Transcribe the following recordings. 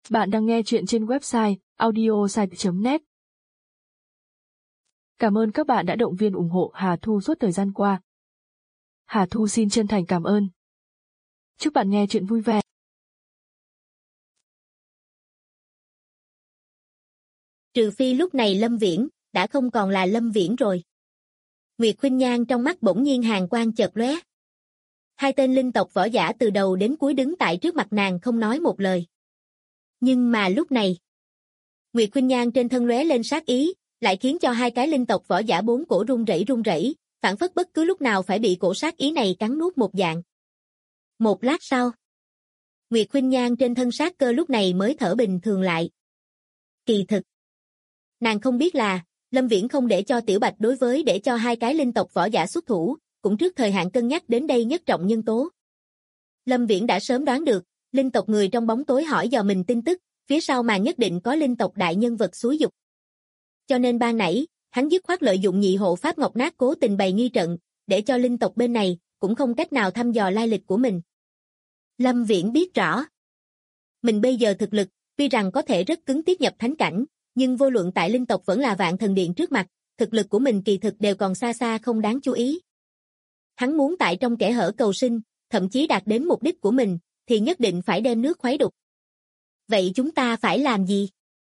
Bạn đang nghe chuyện trên website audiosite.net. Cảm ơn các bạn đã động viên ủng hộ Hà Thu suốt thời gian qua. Hà Thu xin chân thành cảm ơn. Chúc bạn nghe chuyện vui vẻ. Trừ phi lúc này Lâm Viễn đã không còn là Lâm Viễn rồi. Nguyệt Khuynh Nhan trong mắt bỗng nhiên hàn quang chợt lóe. Hai tên linh tộc võ giả từ đầu đến cuối đứng tại trước mặt nàng không nói một lời. Nhưng mà lúc này, Nguyệt Khuynh Nhan trên thân lóe lên sát ý, lại khiến cho hai cái linh tộc võ giả bốn cổ run rẩy, phảng phất bất cứ lúc nào phải bị cổ sát ý này cắn nuốt một dạng. Một lát sau, Nguyệt Khuynh Nhan trên thân sát cơ lúc này mới thở bình thường lại. Kỳ thực, nàng không biết là, Lâm Viễn không để cho Tiểu Bạch đối với để cho hai cái linh tộc võ giả xuất thủ, cũng trước thời hạn cân nhắc đến đây nhất trọng nhân tố. Lâm Viễn đã sớm đoán được, linh tộc người trong bóng tối hỏi dò mình tin tức, phía sau mà nhất định có linh tộc đại nhân vật xúi giục. Cho nên ban nãy, hắn dứt khoát lợi dụng nhị hộ pháp Ngọc Nát cố tình bày nghi trận, để cho linh tộc bên này cũng không cách nào thăm dò lai lịch của mình. Lâm Viễn biết rõ, mình bây giờ thực lực, tuy rằng có thể rất cứng tiếp nhập thánh cảnh, nhưng vô luận tại linh tộc vẫn là Vạn Thần Điện trước mặt, thực lực của mình kỳ thực đều còn xa xa không đáng chú ý. Hắn muốn tại trong kẽ hở cầu sinh, thậm chí đạt đến mục đích của mình, thì nhất định phải đem nước khuấy đục. Vậy chúng ta phải làm gì?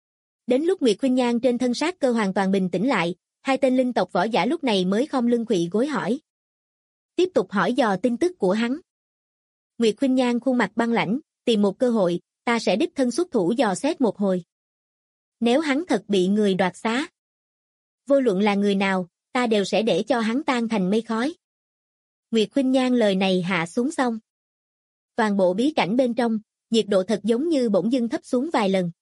Đến lúc Nguyệt Khuynh Nhan trên thân sát cơ hoàn toàn bình tĩnh lại, hai tên linh tộc võ giả lúc này mới khom lưng khuỵu gối hỏi. Tiếp tục hỏi dò tin tức của hắn. Nguyệt Khuynh Nhan khuôn mặt băng lãnh, tìm một cơ hội, ta sẽ đích thân xuất thủ dò xét một hồi. Nếu hắn thật bị người đoạt xá, vô luận là người nào, ta đều sẽ để cho hắn tan thành mây khói. Nguyệt Khuynh Nhan lời này hạ xuống xong. Toàn bộ bí cảnh bên trong, nhiệt độ thật giống như bỗng dưng thấp xuống vài lần.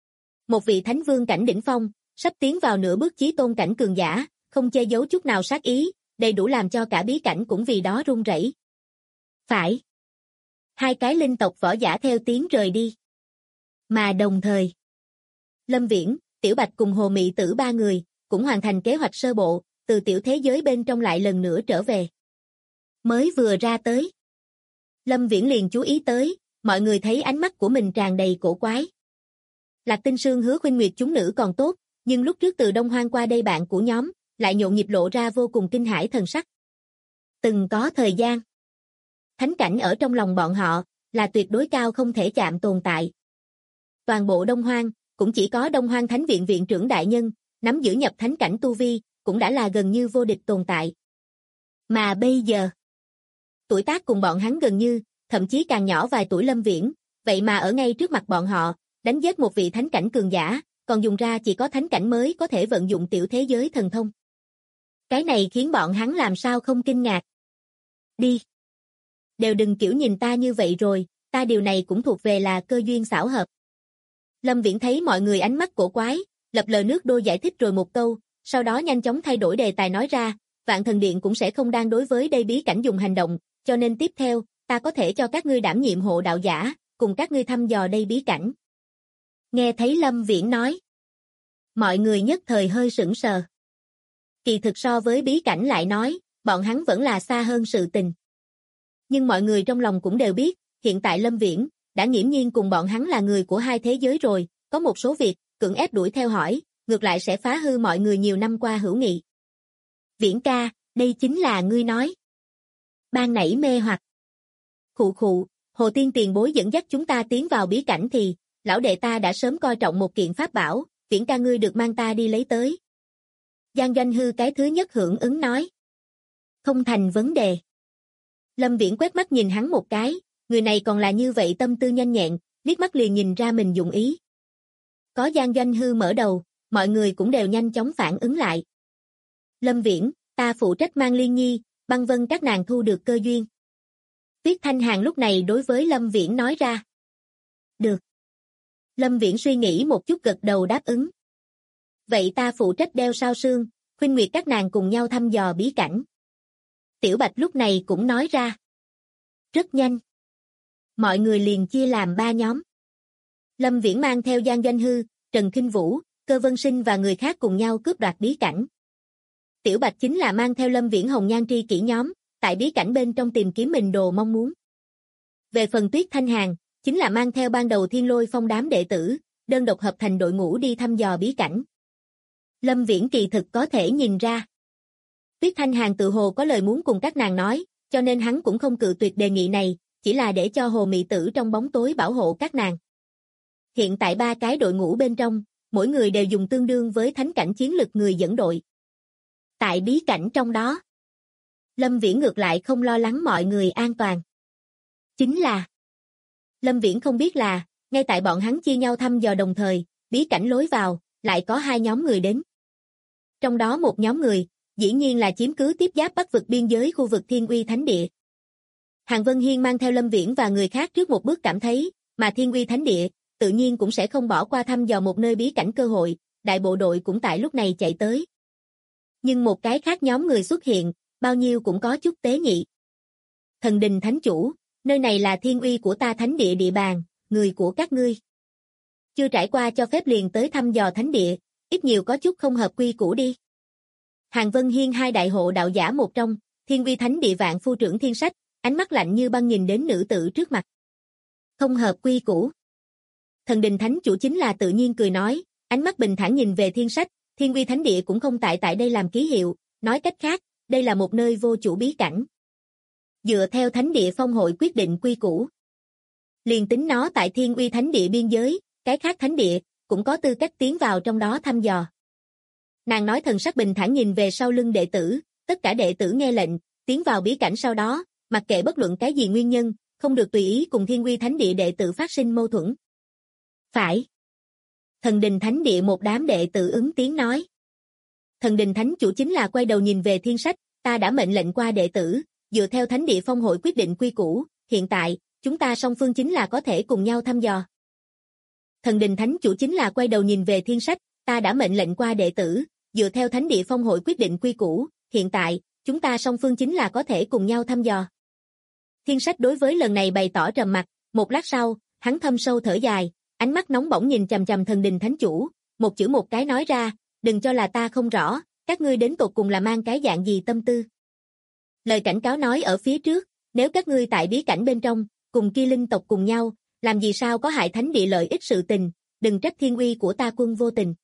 Một vị thánh vương cảnh đỉnh phong, sắp tiến vào nửa bước chí tôn cảnh cường giả, không che giấu chút nào sát ý, đầy đủ làm cho cả bí cảnh cũng vì đó run rẩy. Phải. Hai cái linh tộc võ giả theo tiếng rời đi. Mà đồng thời, Lâm Viễn, Tiểu Bạch cùng Hồ Mị Tử ba người, cũng hoàn thành kế hoạch sơ bộ, từ tiểu thế giới bên trong lại lần nữa trở về. Mới vừa ra tới, Lâm Viễn liền chú ý tới, mọi người thấy ánh mắt của mình tràn đầy cổ quái. Lạc Tinh Sương Hứa Khuynh Nguyệt chúng nữ còn tốt, nhưng lúc trước từ Đông Hoang qua đây bạn của nhóm, lại nhộn nhịp lộ ra vô cùng kinh hãi thần sắc. Từng có thời gian, thánh cảnh ở trong lòng bọn họ, là tuyệt đối cao không thể chạm tồn tại. Toàn bộ Đông Hoang, cũng chỉ có Đông Hoang Thánh Viện viện trưởng đại nhân, nắm giữ nhập thánh cảnh tu vi, cũng đã là gần như vô địch tồn tại. Mà bây giờ, tuổi tác cùng bọn hắn gần như, thậm chí càng nhỏ vài tuổi Lâm Viễn, vậy mà ở ngay trước mặt bọn họ, đánh giết một vị thánh cảnh cường giả, còn dùng ra chỉ có thánh cảnh mới có thể vận dụng tiểu thế giới thần thông. Cái này khiến bọn hắn làm sao không kinh ngạc. Đi. Đều đừng kiểu nhìn ta như vậy rồi, ta điều này cũng thuộc về là cơ duyên xảo hợp. Lâm Viễn thấy mọi người ánh mắt cổ quái, lập lờ nước đôi giải thích rồi một câu, sau đó nhanh chóng thay đổi đề tài nói ra, Vạn Thần Điện cũng sẽ không đang đối với đây bí cảnh dùng hành động, cho nên tiếp theo, ta có thể cho các ngươi đảm nhiệm hộ đạo giả, cùng các ngươi thăm dò đây bí cảnh. Nghe thấy Lâm Viễn nói, mọi người nhất thời hơi sững sờ. Kỳ thực so với bí cảnh lại nói, bọn hắn vẫn là xa hơn sự tình. Nhưng mọi người trong lòng cũng đều biết, hiện tại Lâm Viễn đã nghiễm nhiên cùng bọn hắn là người của hai thế giới rồi, có một số việc, cưỡng ép đuổi theo hỏi, ngược lại sẽ phá hư mọi người nhiều năm qua hữu nghị. Viễn ca, đây chính là ngươi nói. Ban nãy mê hoặc. Khụ khụ, Hồ Tiên tiền bối dẫn dắt chúng ta tiến vào bí cảnh thì, lão đệ ta đã sớm coi trọng một kiện pháp bảo, Viễn ca ngươi được mang ta đi lấy tới. Giang Doanh Hư cái thứ nhất hưởng ứng nói. Không thành vấn đề. Lâm Viễn quét mắt nhìn hắn một cái, người này còn là như vậy tâm tư nhanh nhẹn, liếc mắt liền nhìn ra mình dụng ý. Có Giang Doanh Hư mở đầu, mọi người cũng đều nhanh chóng phản ứng lại. Lâm Viễn, ta phụ trách mang Liên Nhi, Băng Vân các nàng thu được cơ duyên. Tuyết Thanh Hàn lúc này đối với Lâm Viễn nói ra. Được. Lâm Viễn suy nghĩ một chút gật đầu đáp ứng. Vậy ta phụ trách đeo sao sương, Khuynh Nguyệt các nàng cùng nhau thăm dò bí cảnh. Tiểu Bạch lúc này cũng nói ra. Rất nhanh. Mọi người liền chia làm 3 nhóm. Lâm Viễn mang theo Giang Doanh Hư, Trần Kinh Vũ, Cơ Vân Sinh và người khác cùng nhau cướp đoạt bí cảnh. Tiểu Bạch chính là mang theo Lâm Viễn Hồng Nhan tri kỷ nhóm, tại bí cảnh bên trong tìm kiếm mình đồ mong muốn. Về phần Tuyết Thanh Hàn, chính là mang theo ban đầu Thiên Lôi Phong đám đệ tử, đơn độc hợp thành đội ngũ đi thăm dò bí cảnh. Lâm Viễn kỳ thực có thể nhìn ra. Tuyết Thanh Hàn tự hồ có lời muốn cùng các nàng nói, cho nên hắn cũng không cự tuyệt đề nghị này, chỉ là để cho Hồ Mị Tử trong bóng tối bảo hộ các nàng. Hiện tại 3 cái đội ngũ bên trong, mỗi người đều dùng tương đương với thánh cảnh chiến lực người dẫn đội. Tại bí cảnh trong đó, Lâm Viễn ngược lại không lo lắng mọi người an toàn. Chính là, Lâm Viễn không biết là, ngay tại bọn hắn chia nhau thăm dò đồng thời, bí cảnh lối vào, lại có 2 nhóm người đến. Trong đó một nhóm người, dĩ nhiên là chiếm cứ tiếp giáp Bắc vực biên giới khu vực Thiên Uy Thánh Địa. Hàn Vân Hiên mang theo Lâm Viễn và người khác trước một bước cảm thấy, mà Thiên Uy Thánh Địa, tự nhiên cũng sẽ không bỏ qua thăm dò một nơi bí cảnh cơ hội, đại bộ đội cũng tại lúc này chạy tới. Nhưng một cái khác nhóm người xuất hiện, bao nhiêu cũng có chút tế nhị. Thần Đình Thánh Chủ, nơi này là Thiên Uy của ta Thánh Địa địa bàn, người của các ngươi. Chưa trải qua cho phép liền tới thăm dò Thánh Địa, ít nhiều có chút không hợp quy củ đi. Hàn Vân Hiên 2 đại hộ đạo giả một trong, Thiên Uy Thánh Địa vạn phu trưởng Thiên Sách, ánh mắt lạnh như băng nhìn đến nữ tử trước mặt. Không hợp quy củ. Thần Đình Thánh Chủ chính là tự nhiên cười nói, ánh mắt bình thản nhìn về Thiên Sách, Thiên Uy Thánh Địa cũng không tại đây làm ký hiệu, nói cách khác, đây là một nơi vô chủ bí cảnh. Dựa theo Thánh Địa Phong hội quyết định quy củ. Liền tính nó tại Thiên Uy Thánh Địa biên giới, cái khác Thánh Địa, cũng có tư cách tiến vào trong đó thăm dò. Nàng nói thần sắc bình thản nhìn về sau lưng đệ tử, tất cả đệ tử nghe lệnh, tiến vào bí cảnh sau đó, mặc kệ bất luận cái gì nguyên nhân, không được tùy ý cùng Thiên Uy Thánh Địa đệ tử phát sinh mâu thuẫn. Phải. Thần Đình Thánh Địa một đám đệ tử ứng tiếng nói. Thần Đình Thánh Chủ chính là quay đầu nhìn về Thiên Sách, ta đã mệnh lệnh qua đệ tử, dựa theo Thánh Địa Phong hội quyết định quy củ, hiện tại, chúng ta song phương chính là có thể cùng nhau thăm dò. Thần Đình Thánh Chủ chính là quay đầu nhìn về Thiên Sách, ta đã mệnh lệnh qua đệ tử, dựa theo Thánh Địa Phong hội quyết định quy củ, hiện tại, chúng ta song phương chính là có thể cùng nhau thăm dò. Thiên Sách đối với lần này bày tỏ trầm mặc, một lát sau, hắn thâm sâu thở dài, ánh mắt nóng bỏng nhìn chằm chằm Thần Đình Thánh Chủ, một chữ một cái nói ra, đừng cho là ta không rõ, các ngươi đến tột cùng là mang cái dạng gì tâm tư. Lời cảnh cáo nói ở phía trước, nếu các ngươi tại bí cảnh bên trong, cùng kia linh tộc cùng nhau, làm gì sao có hại Thánh Địa lợi ích sự tình, đừng trách Thiên Uy của ta quân vô tình.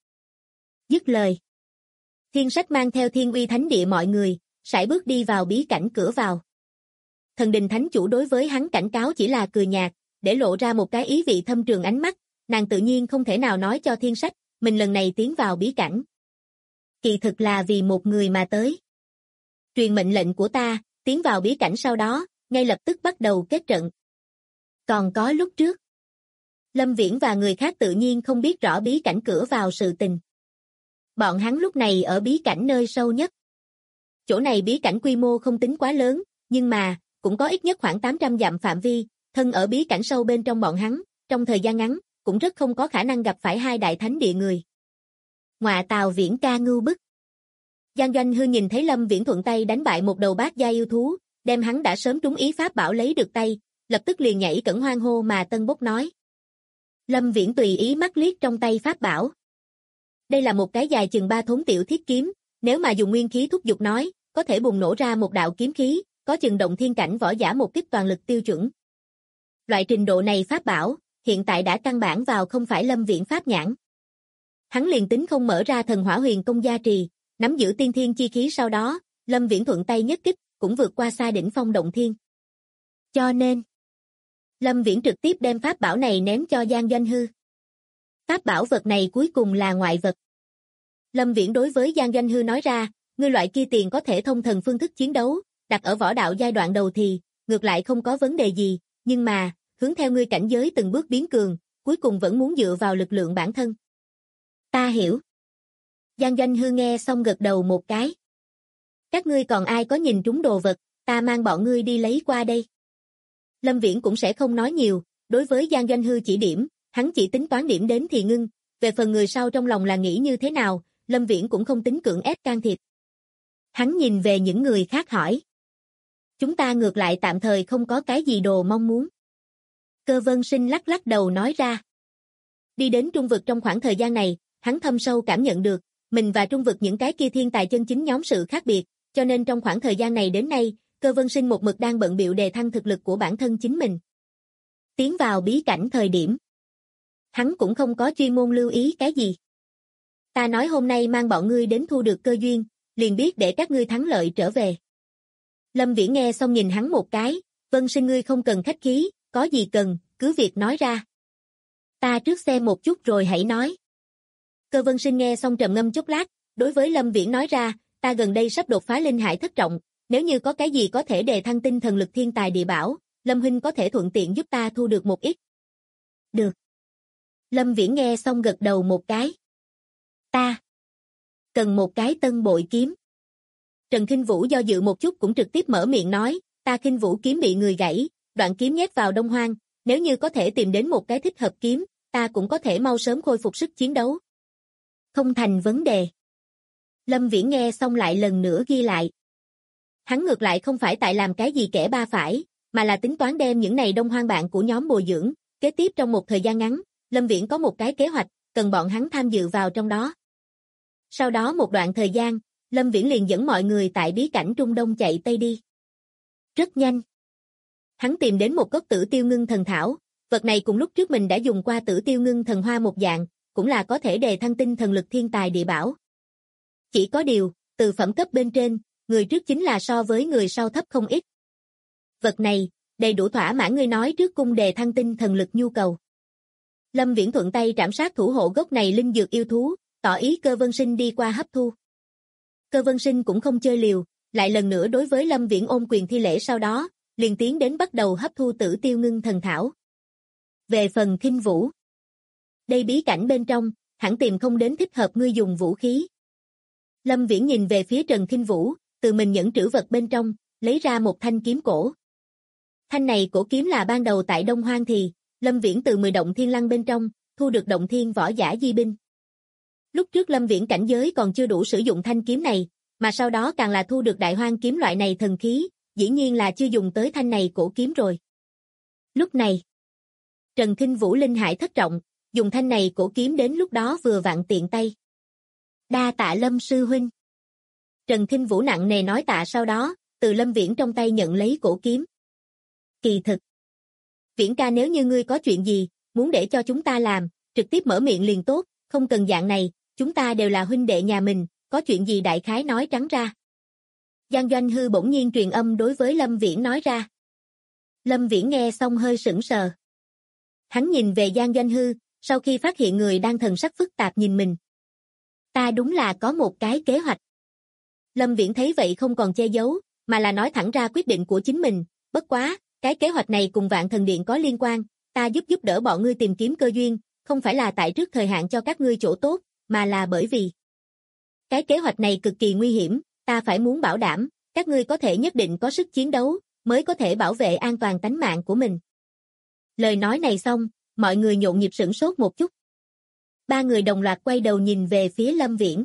Dứt lời. Thiên Sách mang theo Thiên Uy Thánh Địa mọi người, sải bước đi vào bí cảnh cửa vào. Thần Đình Thánh Chủ đối với hắn cảnh cáo chỉ là cười nhạt, để lộ ra một cái ý vị thâm trường ánh mắt, nàng tự nhiên không thể nào nói cho Thiên Sách, mình lần này tiến vào bí cảnh. Kỳ thực là vì một người mà tới. Truyền mệnh lệnh của ta, tiến vào bí cảnh sau đó, ngay lập tức bắt đầu kết trận. Còn có lúc trước, Lâm Viễn và người khác tự nhiên không biết rõ bí cảnh cửa vào sự tình. Bọn hắn lúc này ở bí cảnh nơi sâu nhất. Chỗ này bí cảnh quy mô không tính quá lớn, nhưng mà, cũng có ít nhất khoảng 800 dặm phạm vi, thân ở bí cảnh sâu bên trong bọn hắn, trong thời gian ngắn, cũng rất không có khả năng gặp phải 2 đại thánh địa người. Ngọa Tào Viễn ca ngưu bức. Giang Doanh Hư nhìn thấy Lâm Viễn thuận tay đánh bại một đầu bát gia yêu thú, đem hắn đã sớm trúng ý pháp bảo lấy được tay, lập tức liền nhảy cẫng hoan hô mà tân bốc nói. Lâm Viễn tùy ý mắt liếc trong tay pháp bảo. Đây là một cái dài chừng 3 thốn tiểu thiết kiếm, nếu mà dùng nguyên khí thúc giục nói, có thể bùng nổ ra một đạo kiếm khí, có chừng động thiên cảnh võ giả một kích toàn lực tiêu chuẩn. Loại trình độ này pháp bảo, hiện tại đã căn bản vào không phải Lâm Viễn pháp nhãn. Hắn liền tính không mở ra thần hỏa huyền công gia trì, nắm giữ tiên thiên chi khí sau đó, Lâm Viễn thuận tay nhất kích, cũng vượt qua xa đỉnh phong động thiên. Cho nên, Lâm Viễn trực tiếp đem pháp bảo này ném cho Giang Doanh Hư. Pháp bảo vật này cuối cùng là ngoại vật. Lâm Viễn đối với Giang Doanh Hư nói ra, ngươi loại kia tiền có thể thông thần phương thức chiến đấu, đặt ở võ đạo giai đoạn đầu thì, ngược lại không có vấn đề gì, nhưng mà, hướng theo ngươi cảnh giới từng bước biến cường, cuối cùng vẫn muốn dựa vào lực lượng bản thân. Ta hiểu. Giang Doanh Hư nghe xong gật đầu một cái. Các ngươi còn ai có nhìn trúng đồ vật, ta mang bọn ngươi đi lấy qua đây. Lâm Viễn cũng sẽ không nói nhiều, đối với Giang Doanh Hư chỉ điểm, hắn chỉ tính toán điểm đến thì ngưng, về phần người sau trong lòng là nghĩ như thế nào, Lâm Viễn cũng không tính cưỡng ép can thiệp. Hắn nhìn về những người khác hỏi. Chúng ta ngược lại tạm thời không có cái gì đồ mong muốn. Cơ Vân Sinh lắc lắc đầu nói ra. Đi đến trung vực trong khoảng thời gian này, hắn thâm sâu cảm nhận được, mình và trung vực những cái kia thiên tài chân chính nhóm sự khác biệt, cho nên trong khoảng thời gian này đến nay, Cơ Vân Sinh một mực đang bận bịu đề thăng thực lực của bản thân chính mình. tiến vào bí cảnh thời điểm. Hắn cũng không có chuyên môn lưu ý cái gì. Ta nói hôm nay mang bọn ngươi đến thu được cơ duyên, liền biết để các ngươi thắng lợi trở về. Lâm Viễn nghe xong nhìn hắn một cái, Vân Sinh ngươi không cần khách khí, có gì cần, cứ việc nói ra. Ta trước xem một chút rồi hãy nói. Cơ Vân Sinh nghe xong trầm ngâm chốc lát, đối với Lâm Viễn nói ra, ta gần đây sắp đột phá linh hải thất trọng, nếu như có cái gì có thể đề thăng tinh thần lực thiên tài địa bảo, Lâm huynh có thể thuận tiện giúp ta thu được một ít. Được. Lâm Viễn nghe xong gật đầu một cái. Ta cần một cái tân bội kiếm. Trần Khinh Vũ do dự một chút cũng trực tiếp mở miệng nói, ta Khinh Vũ kiếm bị người gãy, đoạn kiếm nhét vào Đông Hoang, nếu như có thể tìm đến một cái thích hợp kiếm, ta cũng có thể mau sớm khôi phục sức chiến đấu. Không thành vấn đề. Lâm Viễn nghe xong lại lần nữa ghi lại. Hắn ngược lại không phải tại làm cái gì kẻ ba phải, mà là tính toán đem những này Đông Hoang bạn của nhóm bồi dưỡng, kế tiếp trong một thời gian ngắn, Lâm Viễn có một cái kế hoạch, cần bọn hắn tham dự vào trong đó. Sau đó một đoạn thời gian, Lâm Viễn liền dẫn mọi người tại bí cảnh Trung Đông chạy Tây đi. Rất nhanh. Hắn tìm đến một gốc Tử Tiêu Ngưng Thần Thảo, vật này cùng lúc trước mình đã dùng qua Tử Tiêu Ngưng Thần Hoa một dạng, cũng là có thể đề thăng tinh thần lực thiên tài địa bảo. Chỉ có điều, từ phẩm cấp bên trên, người trước chính là so với người sau thấp không ít. Vật này, đầy đủ thỏa mãn ngươi nói trước cung đề thăng tinh thần lực nhu cầu. Lâm Viễn thuận tay trảm sát thủ hộ gốc này linh dược yêu thú, tỏ ý Cơ Vân Sinh đi qua hấp thu. Cơ Vân Sinh cũng không chơi liều, lại lần nữa đối với Lâm Viễn ôm quyền thi lễ sau đó, liền tiến đến bắt đầu hấp thu Tử Tiêu Ngưng Thần Thảo. Về phần Khinh Vũ, đây bí cảnh bên trong, hẳn tìm không đến thích hợp ngươi dùng vũ khí. Lâm Viễn nhìn về phía Trần Khinh Vũ, từ mình nhẫn trữ vật bên trong, lấy ra một thanh kiếm cổ. Thanh này cổ kiếm là ban đầu tại Đông Hoang thì, Lâm Viễn từ 10 động thiên lăng bên trong, thu được động thiên võ giả di binh. Lúc trước Lâm Viễn cảnh giới còn chưa đủ sử dụng thanh kiếm này, mà sau đó càng là thu được đại hoang kiếm loại này thần khí, dĩ nhiên là chưa dùng tới thanh này cổ kiếm rồi. Lúc này, Trần Khinh Vũ linh hải thất trọng, dùng thanh này cổ kiếm đến lúc đó vừa vặn tiện tay. Đa tạ Lâm sư huynh. Trần Khinh Vũ nặng nề nói tạ sau đó, từ Lâm Viễn trong tay nhận lấy cổ kiếm. Kỳ thực, Viễn ca nếu như ngươi có chuyện gì, muốn để cho chúng ta làm, trực tiếp mở miệng liền tốt, không cần dạng này, chúng ta đều là huynh đệ nhà mình, có chuyện gì đại khái nói trắng ra. Giang Doanh Hư bỗng nhiên truyền âm đối với Lâm Viễn nói ra. Lâm Viễn nghe xong hơi sững sờ. Hắn nhìn về Giang Doanh Hư, sau khi phát hiện người đang thần sắc phức tạp nhìn mình. Ta đúng là có một cái kế hoạch. Lâm Viễn thấy vậy không còn che giấu, mà là nói thẳng ra quyết định của chính mình, bất quá, cái kế hoạch này cùng Vạn Thần Điện có liên quan, ta giúp đỡ bọn ngươi tìm kiếm cơ duyên, không phải là tại trước thời hạn cho các ngươi chỗ tốt, mà là bởi vì cái kế hoạch này cực kỳ nguy hiểm, ta phải muốn bảo đảm, các ngươi có thể nhất định có sức chiến đấu, mới có thể bảo vệ an toàn tánh mạng của mình. Lời nói này xong, mọi người nhộn nhịp sửng sốt một chút. Ba người đồng loạt quay đầu nhìn về phía Lâm Viễn.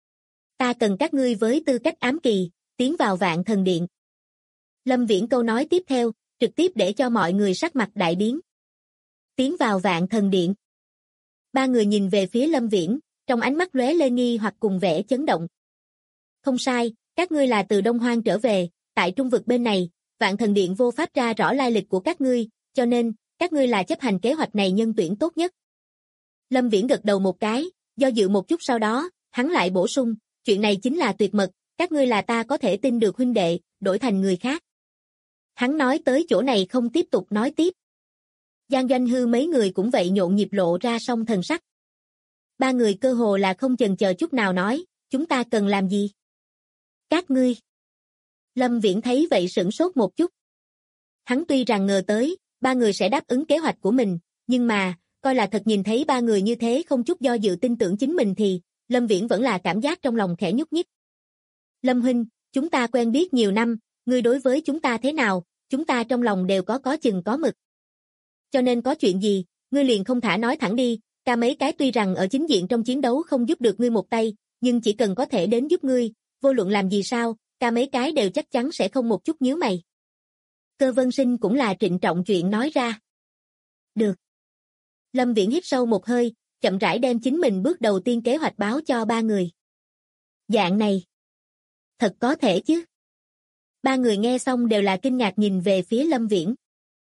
Ta cần các ngươi với tư cách ám kỳ, tiến vào Vạn Thần Điện. Lâm Viễn câu nói tiếp theo, trực tiếp để cho mọi người sắc mặt đại biến. Tiến vào Vạn Thần Điện. Ba người nhìn về phía Lâm Viễn, trong ánh mắt lóe lên nghi hoặc cùng vẻ chấn động. Không sai, các ngươi là từ Đông Hoang trở về, tại trung vực bên này, Vạn Thần Điện vô pháp ra rõ lai lịch của các ngươi, cho nên, các ngươi là chấp hành kế hoạch này nhân tuyển tốt nhất. Lâm Viễn gật đầu một cái, do dự một chút sau đó, hắn lại bổ sung, chuyện này chính là tuyệt mật, các ngươi là ta có thể tin được huynh đệ, đổi thành người khác. Hắn nói tới chỗ này không tiếp tục nói tiếp. Giang Doanh Hư mấy người cũng vậy nhộn nhịp lộ ra song thần sắc. Ba người cơ hồ là không chần chờ chút nào nói, chúng ta cần làm gì? Các ngươi. Lâm Viễn thấy vậy sửng sốt một chút. Hắn tuy rằng ngờ tới, ba người sẽ đáp ứng kế hoạch của mình, nhưng mà, coi là thật nhìn thấy ba người như thế không chút do dự tin tưởng chính mình thì, Lâm Viễn vẫn là cảm giác trong lòng khẽ nhúc nhích. Lâm huynh, chúng ta quen biết nhiều năm, ngươi đối với chúng ta thế nào, chúng ta trong lòng đều có chừng có mực. Cho nên có chuyện gì, ngươi liền không thả nói thẳng đi, ca mấy cái tuy rằng ở chính diện trong chiến đấu không giúp được ngươi một tay, nhưng chỉ cần có thể đến giúp ngươi, vô luận làm gì sao, ca mấy cái đều chắc chắn sẽ không một chút nhíu mày. Cơ Vân Sinh cũng là trịnh trọng chuyện nói ra. Được. Lâm Viễn hít sâu một hơi, chậm rãi đem chính mình bước đầu tiên kế hoạch báo cho ba người. Dạng này. Thật có thể chứ. Ba người nghe xong đều là kinh ngạc nhìn về phía Lâm Viễn.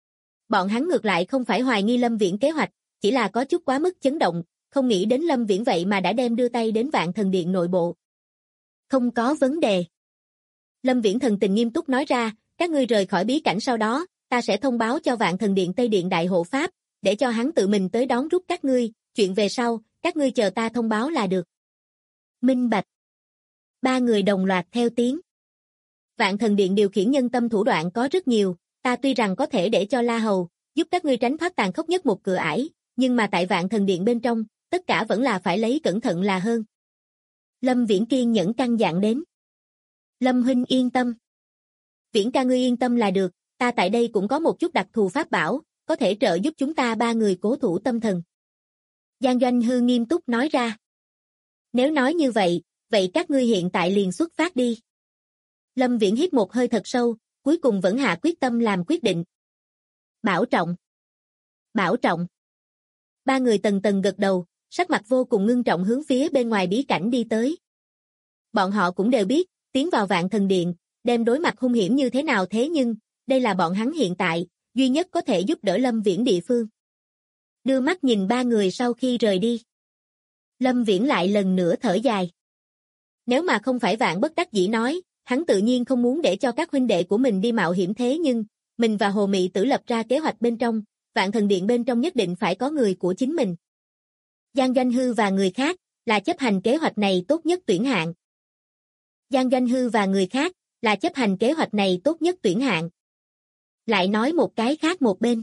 Bọn hắn ngược lại không phải hoài nghi Lâm Viễn kế hoạch, chỉ là có chút quá mức chấn động, không nghĩ đến Lâm Viễn vậy mà đã đem đưa tay đến Vạn Thần Điện nội bộ. Không có vấn đề. Lâm Viễn thần tình nghiêm túc nói ra, các ngươi rời khỏi bí cảnh sau đó, ta sẽ thông báo cho Vạn Thần Điện Tây Điện Đại Hộ Pháp, để cho hắn tự mình tới đón rút các ngươi, chuyện về sau, các ngươi chờ ta thông báo là được. Minh bạch. Ba người đồng loạt theo tiếng. Vạn Thần Điện điều khiển nhân tâm thủ đoạn có rất nhiều, ta tuy rằng có thể để cho La Hầu giúp các ngươi tránh thoát tàn khốc nhất một cửa ải, nhưng mà tại Vạn Thần Điện bên trong, tất cả vẫn là phải lấy cẩn thận là hơn. Lâm Viễn kiên nhẫn căn dặn đến. Lâm huynh yên tâm. Viễn ca ngươi yên tâm là được, ta tại đây cũng có một chút đặc thù pháp bảo, có thể trợ giúp chúng ta ba người cố thủ tâm thần. Giang Doanh Hư nghiêm túc nói ra. Nếu nói như vậy, vậy các ngươi hiện tại liền xuất phát đi. Lâm Viễn hít một hơi thật sâu, cuối cùng vẫn hạ quyết tâm làm quyết định. Bảo trọng. Bảo trọng. Ba người tần tần gật đầu, sắc mặt vô cùng ngưng trọng hướng phía bên ngoài bí cảnh đi tới. Bọn họ cũng đều biết, tiến vào Vạn Thần Điện, đem đối mặt hung hiểm như thế nào, thế nhưng, đây là bọn hắn hiện tại, duy nhất có thể giúp đỡ Lâm Viễn địa phương. Đưa mắt nhìn ba người sau khi rời đi. Lâm Viễn lại lần nữa thở dài. Nếu mà không phải vạn bất đắc dĩ nói, hắn tự nhiên không muốn để cho các huynh đệ của mình đi mạo hiểm, thế nhưng, mình và Hồ Mị Tử lập ra kế hoạch bên trong, Vạn Thần Điện bên trong nhất định phải có người của chính mình. Giang Doanh Hư và người khác, là chấp hành kế hoạch này tốt nhất tuyển hạng. Giang Doanh Hư và người khác, là chấp hành kế hoạch này tốt nhất tuyển hạng. Lại nói một cái khác một bên.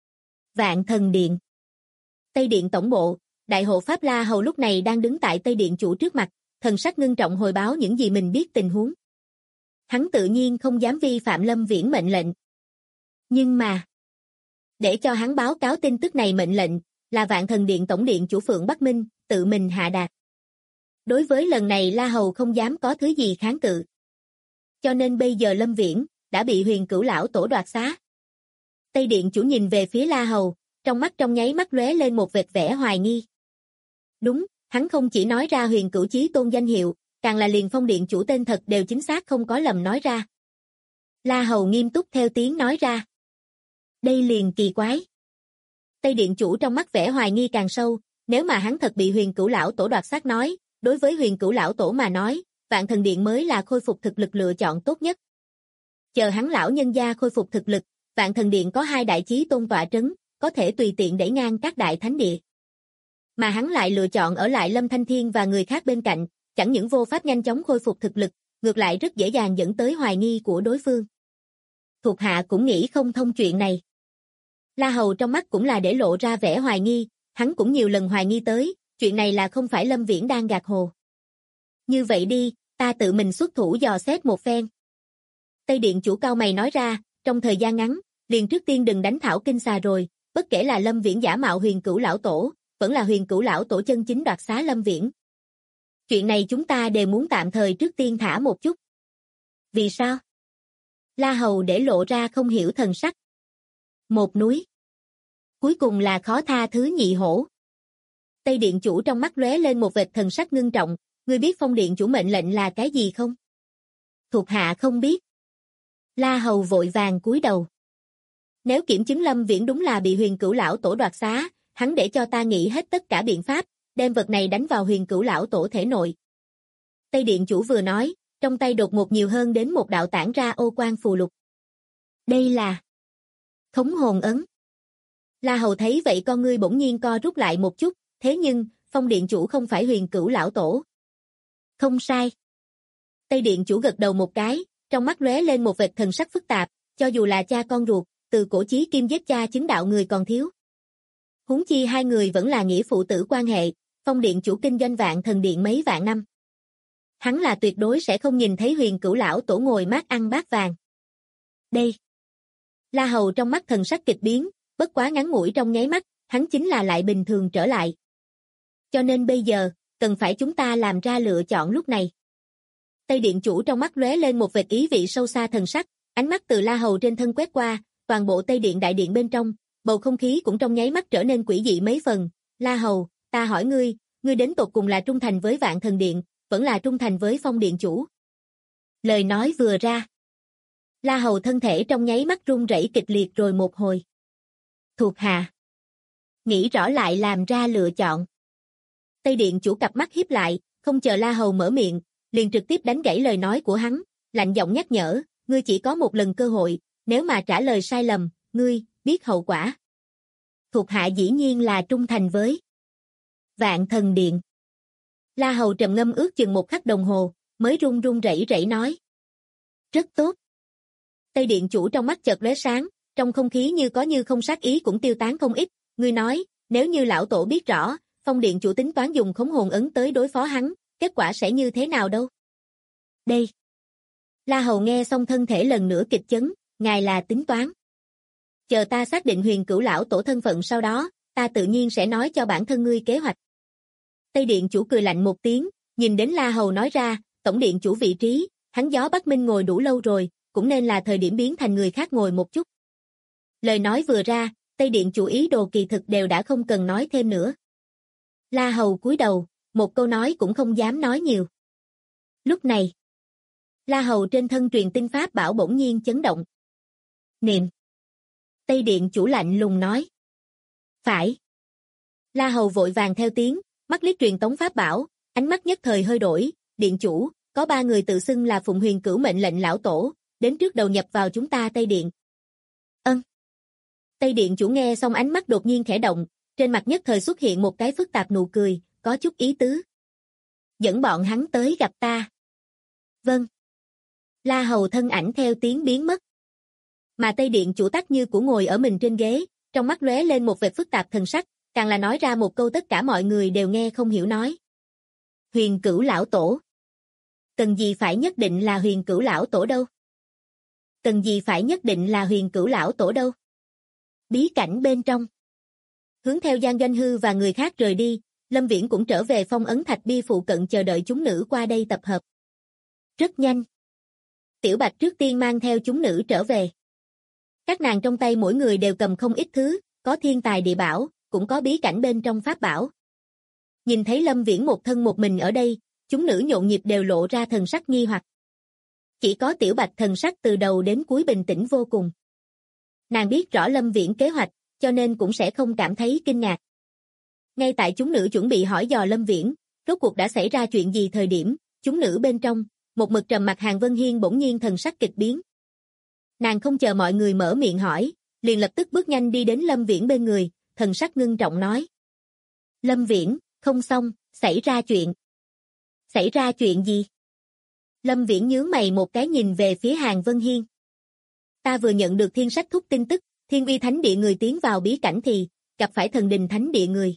Vạn Thần Điện. Tây Điện tổng bộ, Đại hộ Pháp La Hầu lúc này đang đứng tại Tây Điện chủ trước mặt, thần sắc ngưng trọng hồi báo những gì mình biết tình huống. Hắn tự nhiên không dám vi phạm Lâm Viễn mệnh lệnh. Nhưng mà, để cho hắn báo cáo tin tức này mệnh lệnh, là Vạn Thần Điện tổng điện chủ Phượng Bắc Minh, tự mình hạ đạt. Đối với lần này La Hầu không dám có thứ gì kháng cự. Cho nên bây giờ Lâm Viễn, đã bị Huyền Cửu lão tổ đoạt xá. Tây Điện chủ nhìn về phía La Hầu, trong mắt trong nháy mắt lóe lên một vệt vẻ hoài nghi. Đúng, hắn không chỉ nói ra Huyền Cửu Chí Tôn danh hiệu, càng là liền Phong Điện chủ tên thật đều chính xác không có lầm nói ra. La Hầu nghiêm túc theo tiếng nói ra. Đây liền kỳ quái. Tây Điện chủ trong mắt vẻ hoài nghi càng sâu, nếu mà hắn thật bị Huyền Cửu lão tổ đoạt xác nói, đối với Huyền Cửu lão tổ mà nói, Vạn Thần Điện mới là khôi phục thực lực lựa chọn tốt nhất. Chờ hắn lão nhân gia khôi phục thực lực, Vạn Thần Điện có hai đại chí tôn tọa trấn, có thể tùy tiện đẩy ngang các đại thánh địa. Mà hắn lại lựa chọn ở lại Lâm Thanh Thiên và người khác bên cạnh, chẳng những vô pháp nhanh chóng khôi phục thực lực, ngược lại rất dễ dàng dẫn tới hoài nghi của đối phương. Thuộc hạ cũng nghĩ không thông chuyện này. La Hầu trong mắt cũng là để lộ ra vẻ hoài nghi, hắn cũng nhiều lần hoài nghi tới, chuyện này là không phải Lâm Viễn đang gạt hồ. Như vậy đi, ta tự mình xuất thủ dò xét một phen. Tây Điện chủ cao mày nói ra, trong thời gian ngắn, liền trước tiên đừng đánh thảo kinh xà rồi, bất kể là Lâm Viễn giả mạo Huyền Cửu lão tổ, vẫn là Huyền Cửu lão tổ chân chính đoạt xá Lâm Viễn. Chuyện này chúng ta đều muốn tạm thời trước tiên thả một chút. Vì sao? La Hầu để lộ ra không hiểu thần sắc. Một núi. Cuối cùng là khó tha thứ nhị hổ. Tây Điện chủ trong mắt lóe lên một vệt thần sắc ngưng trọng, ngươi biết Phong Điện chủ mệnh lệnh là cái gì không? Thuộc hạ không biết. La Hầu vội vàng cúi đầu. Nếu kiểm chứng Lâm Viễn đúng là bị Huyền Cửu lão tổ đoạt xá, hắn để cho ta nghĩ hết tất cả biện pháp, đem vật này đánh vào Huyền Cửu lão tổ thể nội. Tây Điện chủ vừa nói, trong tay đột ngột nhiều hơn đến một đạo tản ra ô quang phù lục. Đây là Thống hồn ấn. La Hầu thấy vậy con ngươi bỗng nhiên co rút lại một chút, thế nhưng, Phong Điện chủ không phải Huyền Cửu lão tổ. Không sai. Tây Điện chủ gật đầu một cái, trong mắt lóe lên một vệt thần sắc phức tạp, cho dù là cha con ruột, từ cổ chí kim giết cha chứng đạo người còn thiếu. Huống chi hai người vẫn là nghĩa phụ tử quan hệ, Phong Điện chủ kinh doanh Vạn Thần Điện mấy vạn năm. Hắn là tuyệt đối sẽ không nhìn thấy Huyền Cửu lão tổ ngồi mát ăn bát vàng. Đây. La Hầu trong mắt thần sắc kịch biến, bất quá ngắn ngủi trong nháy mắt, hắn chính là lại bình thường trở lại. Cho nên bây giờ, cần phải chúng ta làm ra lựa chọn lúc này. Tây Điện chủ trong mắt lóe lên một vệt ý vị sâu xa thần sắc, ánh mắt từ La Hầu trên thân quét qua, toàn bộ Tây Điện đại điện bên trong, bầu không khí cũng trong nháy mắt trở nên quỷ dị mấy phần. La Hầu, ta hỏi ngươi, ngươi đến tột cùng là trung thành với Vạn Thần Điện, vẫn là trung thành với Phong Điện chủ? Lời nói vừa ra, La Hầu thân thể trong nháy mắt run rẩy kịch liệt rồi một hồi. Thuộc hạ. Nghĩ rõ lại làm ra lựa chọn. Tây Điện chủ cặp mắt híp lại, không chờ La Hầu mở miệng, liền trực tiếp đánh gãy lời nói của hắn, lạnh giọng nhắc nhở, ngươi chỉ có một lần cơ hội, nếu mà trả lời sai lầm, ngươi biết hậu quả. Thuộc hạ dĩ nhiên là trung thành với Vạn Thần Điện. La Hầu trầm ngâm ước chừng một khắc đồng hồ, mới run run rẩy rẩy nói. Rất tốt. Tây Điện chủ trong mắt chợt lóe sáng, trong không khí như có như không sát ý cũng tiêu tán không ít, ngươi nói, nếu như lão tổ biết rõ, Phong Điện chủ tính toán dùng khống hồn ấn tới đối phó hắn, kết quả sẽ như thế nào đâu? Đây. La Hầu nghe xong thân thể lần nữa kịch chấn, ngài là tính toán. Chờ ta xác định Huyền Cửu lão tổ thân phận sau đó, ta tự nhiên sẽ nói cho bản thân ngươi kế hoạch. Tây Điện chủ cười lạnh một tiếng, nhìn đến La Hầu nói ra, tổng điện chủ vị trí, hắn gió Bắc Minh ngồi đủ lâu rồi, cũng nên là thời điểm biến thành người khác ngồi một chút. Lời nói vừa ra, Tây Điện chủ ý đồ kỳ thực đều đã không cần nói thêm nữa. La Hầu cúi đầu, một câu nói cũng không dám nói nhiều. Lúc này, La Hầu trên thân truyền tinh pháp bảo bỗng nhiên chấn động. Niệm. Tây Điện chủ lạnh lùng nói. Phải. La Hầu vội vàng theo tiếng, mắt liếc truyền tống pháp bảo, ánh mắt nhất thời hơi đổi, điện chủ, có 3 người tự xưng là phụng Huyền Cửu mệnh lệnh lão tổ, đến trước đầu nhập vào chúng ta Tây Điện. Ân. Tây Điện chủ nghe xong ánh mắt đột nhiên khẽ động, trên mặt nhất thời xuất hiện một cái phức tạp nụ cười, có chút ý tứ. Dẫn bọn hắn tới gặp ta. Vâng. La Hầu thân ảnh theo tiếng biến mất. Mà Tây Điện chủ tắc như của ngồi ở mình trên ghế, trong mắt lóe lên một vệt phức tạp thần sắc, càng là nói ra một câu tất cả mọi người đều nghe không hiểu nói. Huyền Cửu lão tổ. Cần gì phải nhất định là Huyền Cửu lão tổ đâu? Cần gì phải nhất định là Huyền Cửu lão tổ đâu? Bí cảnh bên trong. Hướng theo Giang Doanh Hư và người khác rời đi, Lâm Viễn cũng trở về Phong Ấn Thạch Bia phụ cận chờ đợi chúng nữ qua đây tập hợp. Rất nhanh. Tiểu Bạch trước tiên mang theo chúng nữ trở về. Các nàng trong tay mỗi người đều cầm không ít thứ, có thiên tài địa bảo, cũng có bí cảnh bên trong pháp bảo. Nhìn thấy Lâm Viễn một thân một mình ở đây, chúng nữ nhộn nhịp đều lộ ra thần sắc nghi hoặc. Chỉ có Tiểu Bạch thần sắc từ đầu đến cuối bình tĩnh vô cùng. Nàng biết rõ Lâm Viễn kế hoạch, cho nên cũng sẽ không cảm thấy kinh ngạc. Ngay tại chúng nữ chuẩn bị hỏi dò Lâm Viễn, rốt cuộc đã xảy ra chuyện gì thời điểm, chúng nữ bên trong, một mực trầm mặt Hàn Vân Hiên bỗng nhiên thần sắc kịch biến. Nàng không chờ mọi người mở miệng hỏi, liền lập tức bước nhanh đi đến Lâm Viễn bên người, thần sắc ngưng trọng nói. Lâm Viễn, không xong, xảy ra chuyện. Xảy ra chuyện gì? Lâm Viễn nhướng mày một cái nhìn về phía Hàn Vân Hiên. Ta vừa nhận được Thiên Sách Thúc tin tức, Thiên Uy Thánh Địa người tiến vào bí cảnh thì, gặp phải Thần Đình Thánh Địa người.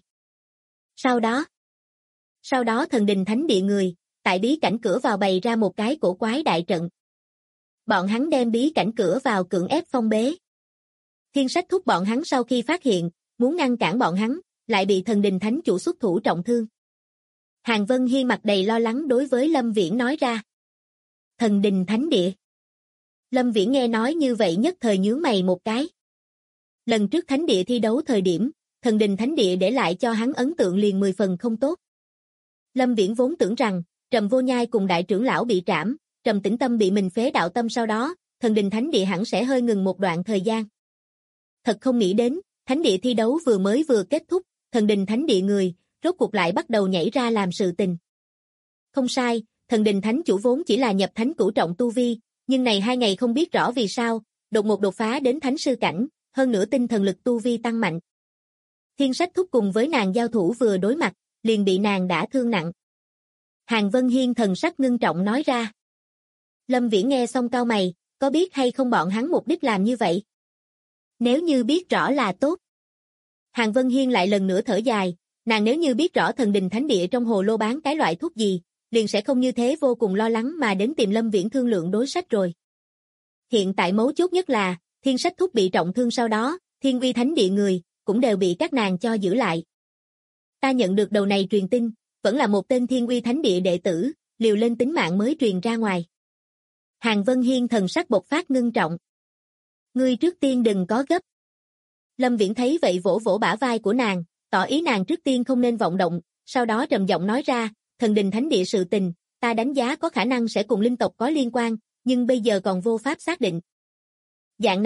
Sau đó Thần Đình Thánh Địa người, tại bí cảnh cửa vào bày ra một cái cổ quái đại trận. Bọn hắn đem bí cảnh cửa vào cưỡng ép phong bế. Thiên Sách Thúc bọn hắn sau khi phát hiện, muốn ngăn cản bọn hắn, lại bị Thần Đình Thánh chủ xuất thủ trọng thương. Hàn Vân Hiên mặt đầy lo lắng đối với Lâm Viễn nói ra. Thần Đình Thánh Địa. Lâm Viễn nghe nói như vậy nhất thời nhướng mày một cái. Lần trước Thánh Địa thi đấu thời điểm, Thần Đình Thánh Địa để lại cho hắn ấn tượng liền 10 phần không tốt. Lâm Viễn vốn tưởng rằng, Trầm Vô Nhai cùng đại trưởng lão bị trảm, Trầm Tĩnh Tâm bị mình phế đạo tâm sau đó, Thần Đình Thánh Địa hẳn sẽ hơi ngừng một đoạn thời gian. Thật không nghĩ đến, Thánh Địa thi đấu vừa kết thúc, Thần Đình Thánh Địa người, rốt cuộc lại bắt đầu nhảy ra làm sự tình. Không sai, Thần Đình Thánh chủ vốn chỉ là nhập thánh cửu trọng tu vi, nhưng này 2 ngày không biết rõ vì sao, đột ngột đột phá đến thánh sư cảnh, hơn nữa tinh thần lực tu vi tăng mạnh. Thiên Sách Thúc cùng với nàng giao thủ vừa đối mặt, liền bị nàng đả thương nặng. Hàn Vân Hiên thần sắc ngưng trọng nói ra. Lâm Viễn nghe xong cau mày, có biết hay không bọn hắn mục đích làm như vậy? Nếu như biết rõ là tốt. Hàn Vân Hiên lại lần nữa thở dài, nàng nếu như biết rõ Thần Đình Thánh Địa trong hồ lô bán cái loại thuốc gì, liền sẽ không như thế vô cùng lo lắng mà đến tìm Lâm Viễn thương lượng đối sách rồi. Hiện tại mấu chốt nhất là, Thiên Sách Thúc bị trọng thương sau đó, Thiên Uy Thánh Địa người, cũng đều bị các nàng cho giữ lại. Ta nhận được đầu này truyền tin, vẫn là một tên Thiên Uy Thánh Địa đệ tử, liều lên tính mạng mới truyền ra ngoài. Hàn Vân Hiên thần sắc bộc phát ngưng trọng. Ngươi trước tiên đừng có gấp. Lâm Viễn thấy vậy vỗ vỗ bả vai của nàng, tỏ ý nàng trước tiên không nên vọng động, sau đó trầm giọng nói ra, Thần Đình Thánh Địa sự tình, ta đánh giá có khả năng sẽ cùng linh tộc có liên quan, nhưng bây giờ còn vô pháp xác định. Dạng này,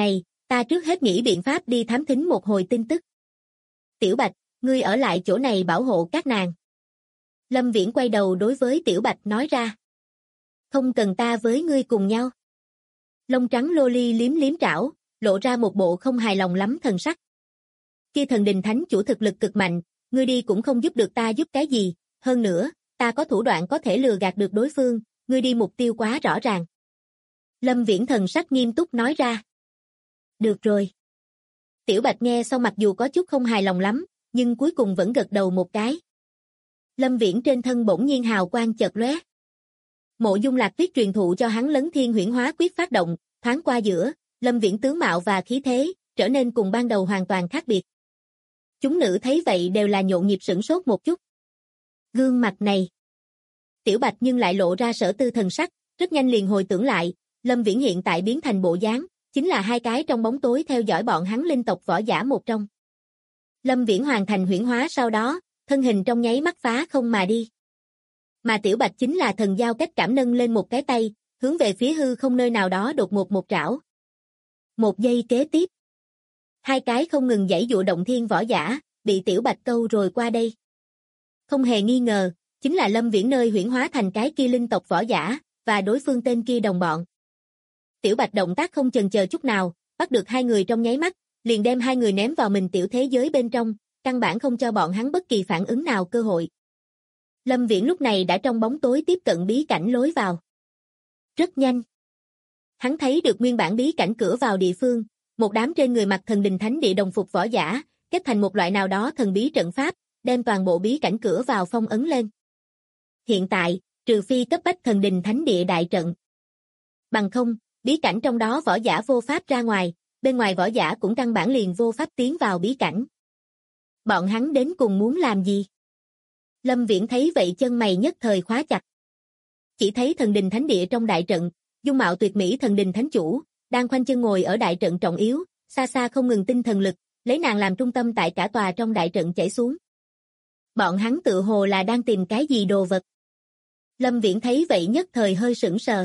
ta trước hết nghĩ biện pháp đi thám thính một hồi tin tức. Tiểu Bạch, ngươi ở lại chỗ này bảo hộ các nàng. Lâm Viễn quay đầu đối với Tiểu Bạch nói ra. Không cần ta với ngươi cùng nhau. Lông trắng lô ly liếm liếm trảo, lộ ra một bộ không hài lòng lắm thần sắc. Kia thần đình thánh chủ thực lực cực mạnh, ngươi đi cũng không giúp được ta giúp cái gì, hơn nữa, ta có thủ đoạn có thể lừa gạt được đối phương, ngươi đi mục tiêu quá rõ ràng. Lâm Viễn thần sắc nghiêm túc nói ra. Được rồi. Tiểu Bạch nghe xong mặc dù có chút không hài lòng lắm, nhưng cuối cùng vẫn gật đầu một cái. Lâm Viễn trên thân bỗng nhiên hào quang chợt lóe. Mộ Dung Lạc Tuyết truyền thụ cho hắn Lấn Thiên Huyễn Hóa Quyết phát động, thoáng qua giữa, Lâm Viễn tướng mạo và khí thế, trở nên cùng ban đầu hoàn toàn khác biệt. Chúng nữ thấy vậy đều là nhộn nhịp sửng sốt một chút. Gương mặt này. Tiểu Bạch nhưng lại lộ ra sở tư thần sắc, rất nhanh liền hồi tưởng lại, Lâm Viễn hiện tại biến thành bộ dáng, chính là hai cái trong bóng tối theo dõi bọn hắn linh tộc võ giả một trong. Lâm Viễn hoàn thành huyễn hóa sau đó, thân hình trong nháy mắt phá không mà đi. Mà Tiểu Bạch chính là thần giao cách cảm nâng lên một cái tay, hướng về phía hư không nơi nào đó đột ngột một trảo. Một giây kế tiếp, hai cái không ngừng giãy dụa động thiên võ giả, bị Tiểu Bạch câu rồi qua đây. Không hề nghi ngờ, chính là Lâm Viễn nơi huyễn hóa thành cái kia linh tộc võ giả, và đối phương tên kia đồng bọn. Tiểu Bạch động tác không chần chờ chút nào, bắt được hai người trong nháy mắt, liền đem hai người ném vào mình tiểu thế giới bên trong, căn bản không cho bọn hắn bất kỳ phản ứng nào cơ hội. Lâm Viễn lúc này đã trong bóng tối tiếp cận bí cảnh lối vào. Rất nhanh. Hắn thấy được nguyên bản bí cảnh cửa vào địa phương, một đám trên người mặc thần đình thánh địa đồng phục võ giả, kết thành một loại nào đó thần bí trận pháp, đem toàn bộ bí cảnh cửa vào phong ấn lên. Hiện tại, trừ phi cấp bách thần đình thánh địa đại trận. Bằng không, bí cảnh trong đó võ giả vô pháp ra ngoài, bên ngoài võ giả cũng căn bản liền vô pháp tiến vào bí cảnh. Bọn hắn đến cùng muốn làm gì? Lâm Viễn thấy vậy chân mày nhất thời khóa chặt. Chỉ thấy thần đình thánh địa trong đại trận, dung mạo tuyệt mỹ thần đình thánh chủ, đang khoanh chân ngồi ở đại trận trọng yếu, xa xa không ngừng tinh thần lực, lấy nàng làm trung tâm tại cả tòa trong đại trận chảy xuống. Bọn hắn tự hồ là đang tìm cái gì đồ vật. Lâm Viễn thấy vậy nhất thời hơi sững sờ.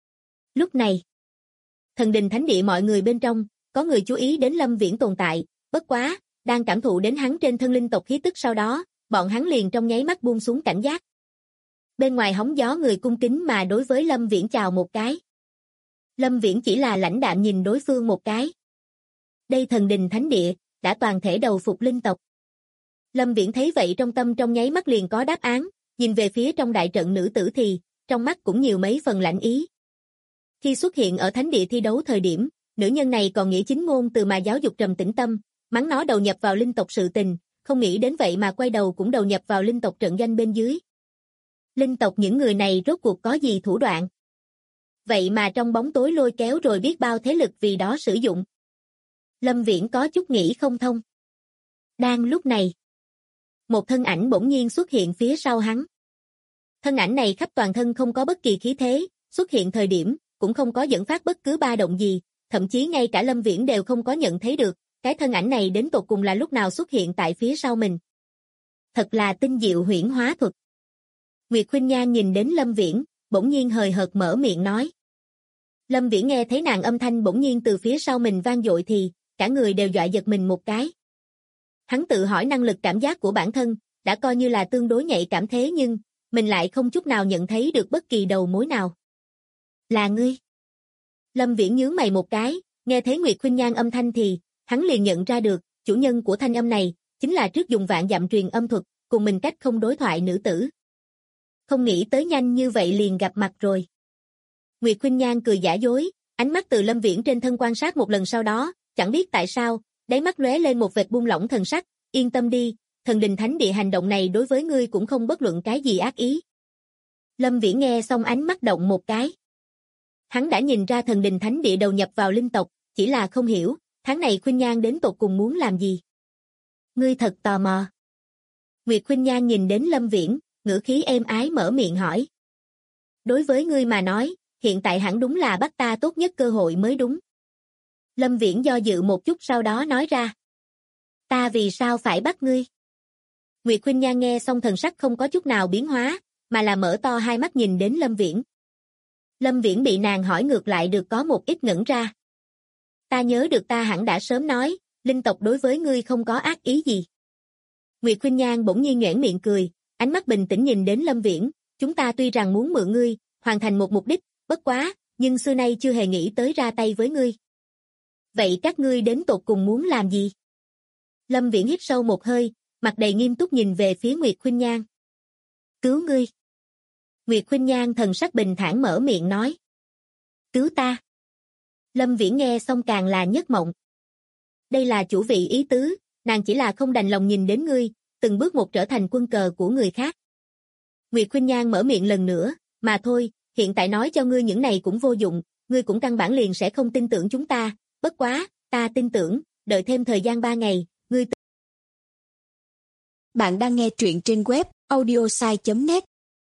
Lúc này, thần đình thánh địa mọi người bên trong, có người chú ý đến Lâm Viễn tồn tại, bất quá, đang cảm thụ đến hắn trên thân linh tộc khí tức sau đó, bọn hắn liền trong nháy mắt buông xuống cảnh giác. Bên ngoài hóng gió người cung kính mà đối với Lâm Viễn chào một cái. Lâm Viễn chỉ là lãnh đạm nhìn đối phương một cái. Đây thần đình thánh địa, đã toàn thể đầu phục linh tộc. Lâm Viễn thấy vậy trong tâm trong nháy mắt liền có đáp án, nhìn về phía trong đại trận nữ tử thì, trong mắt cũng nhiều mấy phần lạnh ý. Khi xuất hiện ở thánh địa thi đấu thời điểm, nữ nhân này còn nghĩa chính ngôn từ mà giáo dục Trầm Tĩnh Tâm, mắng nó đầu nhập vào linh tộc sự tình, không nghĩ đến vậy mà quay đầu cũng đầu nhập vào linh tộc trận doanh bên dưới. Linh tộc những người này rốt cuộc có gì thủ đoạn? Vậy mà trong bóng tối lôi kéo rồi biết bao thế lực vì đó sử dụng. Lâm Viễn có chút nghĩ không thông. Đang lúc này, một thân ảnh bỗng nhiên xuất hiện phía sau hắn. Thân ảnh này khắp toàn thân không có bất kỳ khí thế, xuất hiện thời điểm, cũng không có dẫn phát bất cứ ba động gì, thậm chí ngay cả Lâm Viễn đều không có nhận thấy được, cái thân ảnh này đến tột cùng là lúc nào xuất hiện tại phía sau mình. Thật là tinh diệu huyễn hóa thuật. Nguyệt Khuynh Nhan nhìn đến Lâm Viễn, bỗng nhiên hời hợt mở miệng nói. Lâm Viễn nghe thấy nàng âm thanh bỗng nhiên từ phía sau mình vang dội thì, cả người đều dọa giật mình một cái. Hắn tự hỏi năng lực cảm giác của bản thân, đã coi như là tương đối nhạy cảm thế nhưng, mình lại không chút nào nhận thấy được bất kỳ đầu mối nào. Là ngươi. Lâm Viễn nhướng mày một cái, nghe thấy Nguyệt Khuynh Nhan âm thanh thì, hắn liền nhận ra được, chủ nhân của thanh âm này, chính là trước dùng vạn dặm truyền âm thuật, cùng mình cách không đối thoại nữ tử. Không nghĩ tới nhanh như vậy liền gặp mặt rồi. Nguyệt Khuynh Nhan cười giả dối, ánh mắt từ Lâm Viễn trên thân quan sát một lần sau đó, chẳng biết tại sao, đáy mắt lóe lên một vệt buông lỏng thần sắc, yên tâm đi, thần đình thánh địa hành động này đối với ngươi cũng không bất luận cái gì ác ý. Lâm Viễn nghe xong ánh mắt động một cái. Hắn đã nhìn ra thần đình thánh địa đầu nhập vào linh tộc, chỉ là không hiểu, tháng này Khuynh Nhan đến tột cùng muốn làm gì. Ngươi thật tò mò. Nguyệt Khuynh Nhan nhìn đến Lâm Viễn, ngữ khí êm ái mở miệng hỏi. Đối với ngươi mà nói, hiện tại hẳn đúng là bắt ta tốt nhất cơ hội mới đúng. Lâm Viễn do dự một chút sau đó nói ra. Ta vì sao phải bắt ngươi? Nguyệt Khuynh Nhan nghe xong thần sắc không có chút nào biến hóa, mà là mở to hai mắt nhìn đến Lâm Viễn. Lâm Viễn bị nàng hỏi ngược lại được có một ít ngẩn ra. Ta nhớ được ta hẳn đã sớm nói, linh tộc đối với ngươi không có ác ý gì. Nguyệt Khuynh Nhan bỗng nhiên nhoẻn miệng cười, ánh mắt bình tĩnh nhìn đến Lâm Viễn, chúng ta tuy rằng muốn mượn ngươi, hoàn thành một mục đích, bất quá, nhưng xưa nay chưa hề nghĩ tới ra tay với ngươi. Vậy các ngươi đến tột cùng muốn làm gì? Lâm Viễn hít sâu một hơi, mặt đầy nghiêm túc nhìn về phía Nguyệt Khuynh Nhan. Cứu ngươi. Nguyệt Khuynh Nhan thần sắc bình thản mở miệng nói. Cứu ta. Lâm Viễn nghe xong càng là nhất mộng. Đây là chủ vị ý tứ, nàng chỉ là không đành lòng nhìn đến ngươi, từng bước một trở thành quân cờ của người khác. Nguyệt Khuynh Nhan mở miệng lần nữa, mà thôi, hiện tại nói cho ngươi những này cũng vô dụng, ngươi cũng căn bản liền sẽ không tin tưởng chúng ta, bất quá, ta tin tưởng, đợi thêm thời gian 3 ngày, ngươi Bạn đang nghe truyện trên web audiosai.net.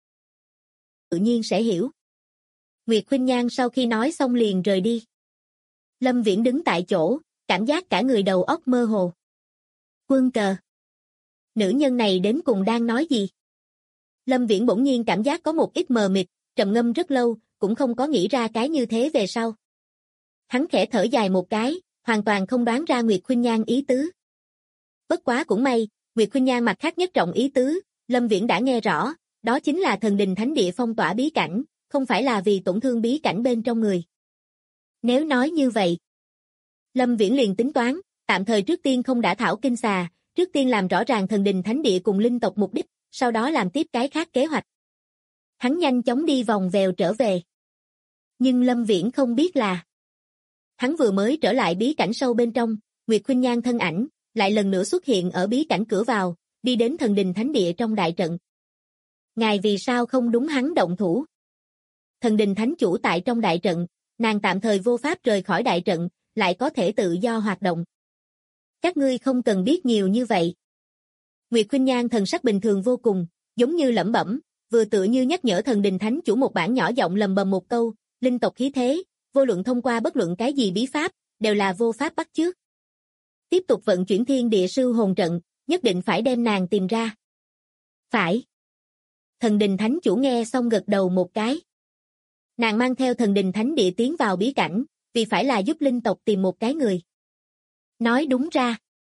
Tự nhiên sẽ hiểu. Nguyệt Khuynh Nhan sau khi nói xong liền rời đi. Lâm Viễn đứng tại chỗ, cảm giác cả người đầu óc mơ hồ. Quân cờ. Nữ nhân này đến cùng đang nói gì? Lâm Viễn bỗng nhiên cảm giác có một ít mờ mịt, trầm ngâm rất lâu, cũng không có nghĩ ra cái như thế về sau. Hắn khẽ thở dài một cái, hoàn toàn không đoán ra Nguyệt Khuynh Nhan ý tứ. Bất quá cũng may, Nguyệt Khuynh Nhan mặt khác nhất trọng ý tứ, Lâm Viễn đã nghe rõ, đó chính là thần đình thánh địa phong tỏa bí cảnh, không phải là vì tổn thương bí cảnh bên trong người. Nếu nói như vậy, Lâm Viễn liền tính toán, tạm thời trước tiên không đả thảo kinh xà, trước tiên làm rõ ràng thần đình thánh địa cùng linh tộc mục đích, sau đó làm tiếp cái khác kế hoạch. Hắn nhanh chóng đi vòng vèo trở về. Nhưng Lâm Viễn không biết là, hắn vừa mới trở lại bí cảnh sâu bên trong, Nguyệt Khuynh Nhan thân ảnh lại lần nữa xuất hiện ở bí cảnh cửa vào, đi đến thần đình thánh địa trong đại trận. Ngài vì sao không đúng hắn động thủ? Thần đình thánh chủ tại trong đại trận, nàng tạm thời vô pháp rời khỏi đại trận, lại có thể tự do hoạt động. Các ngươi không cần biết nhiều như vậy. Nguyệt Khuynh Nhan thần sắc bình thường vô cùng, giống như lẩm bẩm, vừa tựa như nhắc nhở thần đình thánh chủ một bản nhỏ giọng lầm bầm một câu, linh tộc khí thế, vô luận thông qua bất luận cái gì bí pháp, đều là vô pháp bắt chước. Tiếp tục vận chuyển thiên địa sư hồn trận, nhất định phải đem nàng tìm ra. Phải. Thần đình thánh chủ nghe xong gật đầu một cái. Nàng mang theo thần đình thánh địa tiến vào bí cảnh, vì phải là giúp linh tộc tìm một cái người. Nói đúng ra,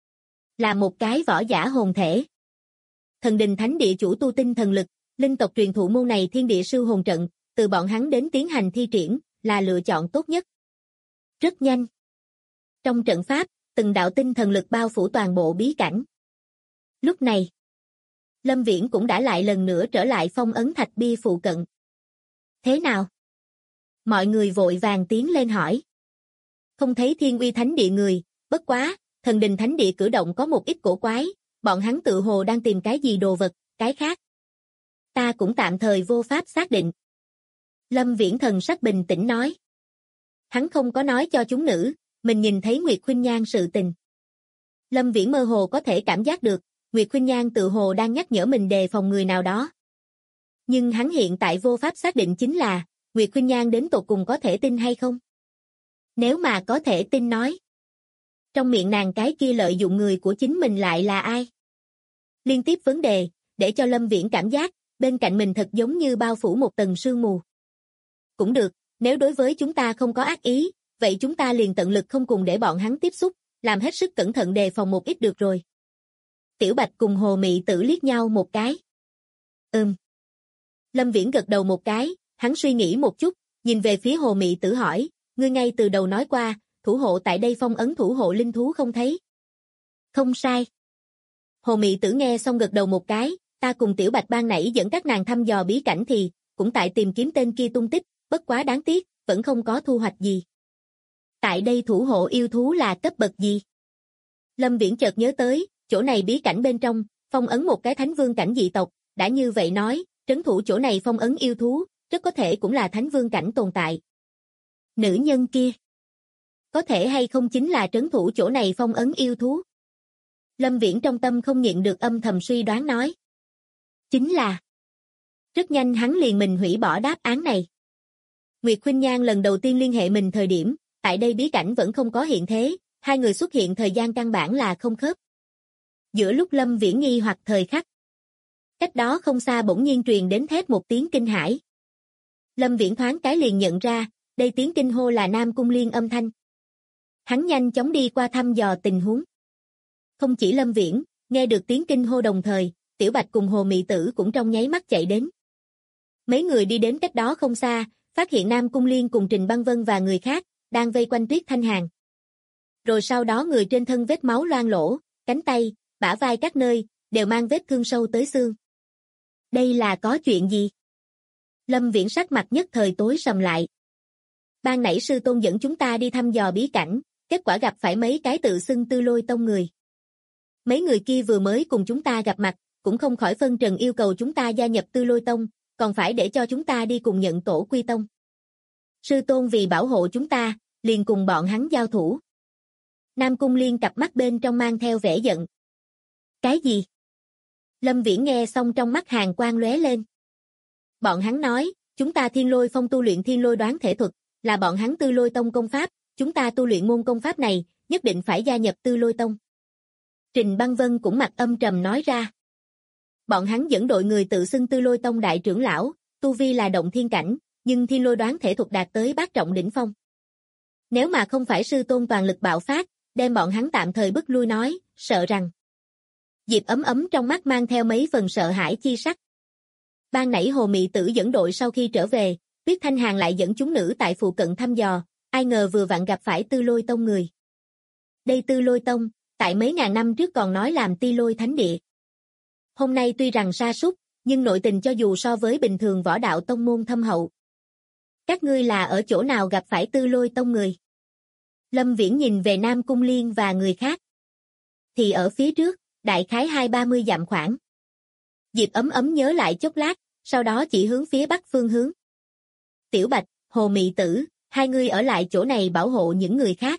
là một cái võ giả hồn thể. Thần đình thánh địa chủ tu tinh thần lực, linh tộc truyền thụ môn này thiên địa sư hồn trận, từ bọn hắn đến tiến hành thi triển, là lựa chọn tốt nhất. Rất nhanh. Trong trận pháp, từng đạo tinh thần lực bao phủ toàn bộ bí cảnh. Lúc này, Lâm Viễn cũng đã lại lần nữa trở lại phong ấn thạch bia phụ cận. Thế nào? Mọi người vội vàng tiến lên hỏi. Không thấy thiên uy thánh địa người, bất quá, thần đình thánh địa cử động có một ít cổ quái, bọn hắn tự hồ đang tìm cái gì đồ vật, cái khác. Ta cũng tạm thời vô pháp xác định. Lâm Viễn thần sắc bình tĩnh nói. Hắn không có nói cho chúng nữ, mình nhìn thấy Nguyệt Khuynh Nhan sự tình. Lâm Viễn mơ hồ có thể cảm giác được, Nguyệt Khuynh Nhan tự hồ đang nhắc nhở mình đề phòng người nào đó. Nhưng hắn hiện tại vô pháp xác định chính là, Nguyệt Khuynh Nhan đến tột cùng có thể tin hay không? Nếu mà có thể tin nói, trong miệng nàng cái kia lợi dụng người của chính mình lại là ai? Liên tiếp vấn đề, để cho Lâm Viễn cảm giác, bên cạnh mình thật giống như bao phủ một tầng sương mù. Cũng được, nếu đối với chúng ta không có ác ý, vậy chúng ta liền tận lực không cùng để bọn hắn tiếp xúc, làm hết sức cẩn thận đề phòng một ít được rồi. Tiểu Bạch cùng Hồ Mị Tử liếc nhau một cái. Lâm Viễn gật đầu một cái, hắn suy nghĩ một chút, nhìn về phía Hồ Mị Tử hỏi, ngươi ngay từ đầu nói qua, thủ hộ tại đây phong ấn thủ hộ linh thú không thấy. Không sai. Hồ Mị Tử nghe xong gật đầu một cái, ta cùng Tiểu Bạch ban nãy dẫn các nàng thăm dò bí cảnh thì, cũng tại tìm kiếm tên kia tung tích, bất quá đáng tiếc, vẫn không có thu hoạch gì. Tại đây thủ hộ yêu thú là cấp bậc gì? Lâm Viễn chợt nhớ tới, chỗ này bí cảnh bên trong, phong ấn một cái thánh vương cảnh dị tộc, đã như vậy nói, trấn thủ chỗ này phong ấn yêu thú, rất có thể cũng là thánh vương cảnh tồn tại. Nữ nhân kia, có thể hay không chính là trấn thủ chỗ này phong ấn yêu thú? Lâm Viễn trong tâm không nhịn được âm thầm suy đoán nói. Chính là. Rất nhanh hắn liền mình hủy bỏ đáp án này. Nguyệt Khuynh Nhan lần đầu tiên liên hệ mình thời điểm, tại đây bí cảnh vẫn không có hiện thế, hai người xuất hiện thời gian căn bản là không khớp. Giữa lúc Lâm Viễn nghi hoặc thời khắc, cách đó không xa bỗng nhiên truyền đến thét một tiếng kinh hãi. Lâm Viễn thoáng cái liền nhận ra, đây tiếng kinh hô là Nam Cung Liên âm thanh. Hắn nhanh chóng đi qua thăm dò tình huống. Không chỉ Lâm Viễn, nghe được tiếng kinh hô đồng thời, Tiểu Bạch cùng Hồ Mị Tử cũng trong nháy mắt chạy đến. Mấy người đi đến cách đó không xa, phát hiện Nam Cung Liên cùng Trình Băng Vân và người khác, đang vây quanh Tuyết Thanh Hàn. Rồi sau đó người trên thân vết máu loang lỗ, cánh tay, bả vai các nơi, đều mang vết thương sâu tới xương. Đây là có chuyện gì? Lâm Viễn sắc mặt nhất thời tối sầm lại. Ban nãy sư tôn dẫn chúng ta đi thăm dò bí cảnh, kết quả gặp phải mấy cái tự xưng Tư Lôi Tông người. Mấy người kia vừa mới cùng chúng ta gặp mặt, cũng không khỏi phân trần yêu cầu chúng ta gia nhập Tư Lôi Tông, còn phải để cho chúng ta đi cùng nhận tổ quy tông. Sư tôn vì bảo hộ chúng ta, liền cùng bọn hắn giao thủ. Nam Cung Liên cặp mắt bên trong mang theo vẻ giận. Cái gì? Lâm Viễn nghe xong trong mắt hàn quang lóe lên. Bọn hắn nói, chúng ta Thiên Lôi Phong tu luyện Thiên Lôi Đoán Thể Thuật, là bọn hắn Tư Lôi Tông công pháp, chúng ta tu luyện môn công pháp này, nhất định phải gia nhập Tư Lôi Tông. Trình Băng Vân cũng mặt âm trầm nói ra. Bọn hắn dẫn đội người tự xưng Tư Lôi Tông đại trưởng lão, tu vi là động thiên cảnh, nhưng Thiên Lôi Đoán Thể Thuật đạt tới bát trọng đỉnh phong. Nếu mà không phải sư tôn toàn lực bạo phát, đem bọn hắn tạm thời bức lui nói, sợ rằng. Diệp Ấm Ấm trong mắt mang theo mấy phần sợ hãi chi sắc. Ban nãy Hồ Mị Tử dẫn đội sau khi trở về, Tuyết Thanh Hàn lại dẫn chúng nữ tại phụ cận thăm dò, ai ngờ vừa vặn gặp phải Tư Lôi Tông người. Đây Tư Lôi Tông, tại mấy ngàn năm trước còn nói làm Ti Lôi Thánh Địa. Hôm nay tuy rằng sa sút, nhưng nội tình cho dù so với bình thường võ đạo tông môn thâm hậu. Các ngươi là ở chỗ nào gặp phải Tư Lôi Tông người? Lâm Viễn nhìn về Nam Cung Liên và người khác. Thì ở phía trước, đại khái 20-30 dặm khoảng. Diệp Ấm Ấm nhớ lại chốc lát, sau đó chỉ hướng phía bắc phương hướng. Tiểu Bạch, Hồ Mị Tử, hai người ở lại chỗ này bảo hộ những người khác.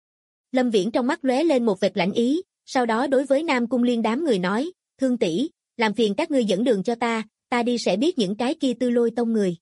Lâm Viễn trong mắt lóe lên một vệt lạnh ý, sau đó đối với Nam Cung Liên đám người nói, Thương tỷ, làm phiền các ngươi dẫn đường cho ta đi sẽ biết những cái kia Tư Lôi Tông người.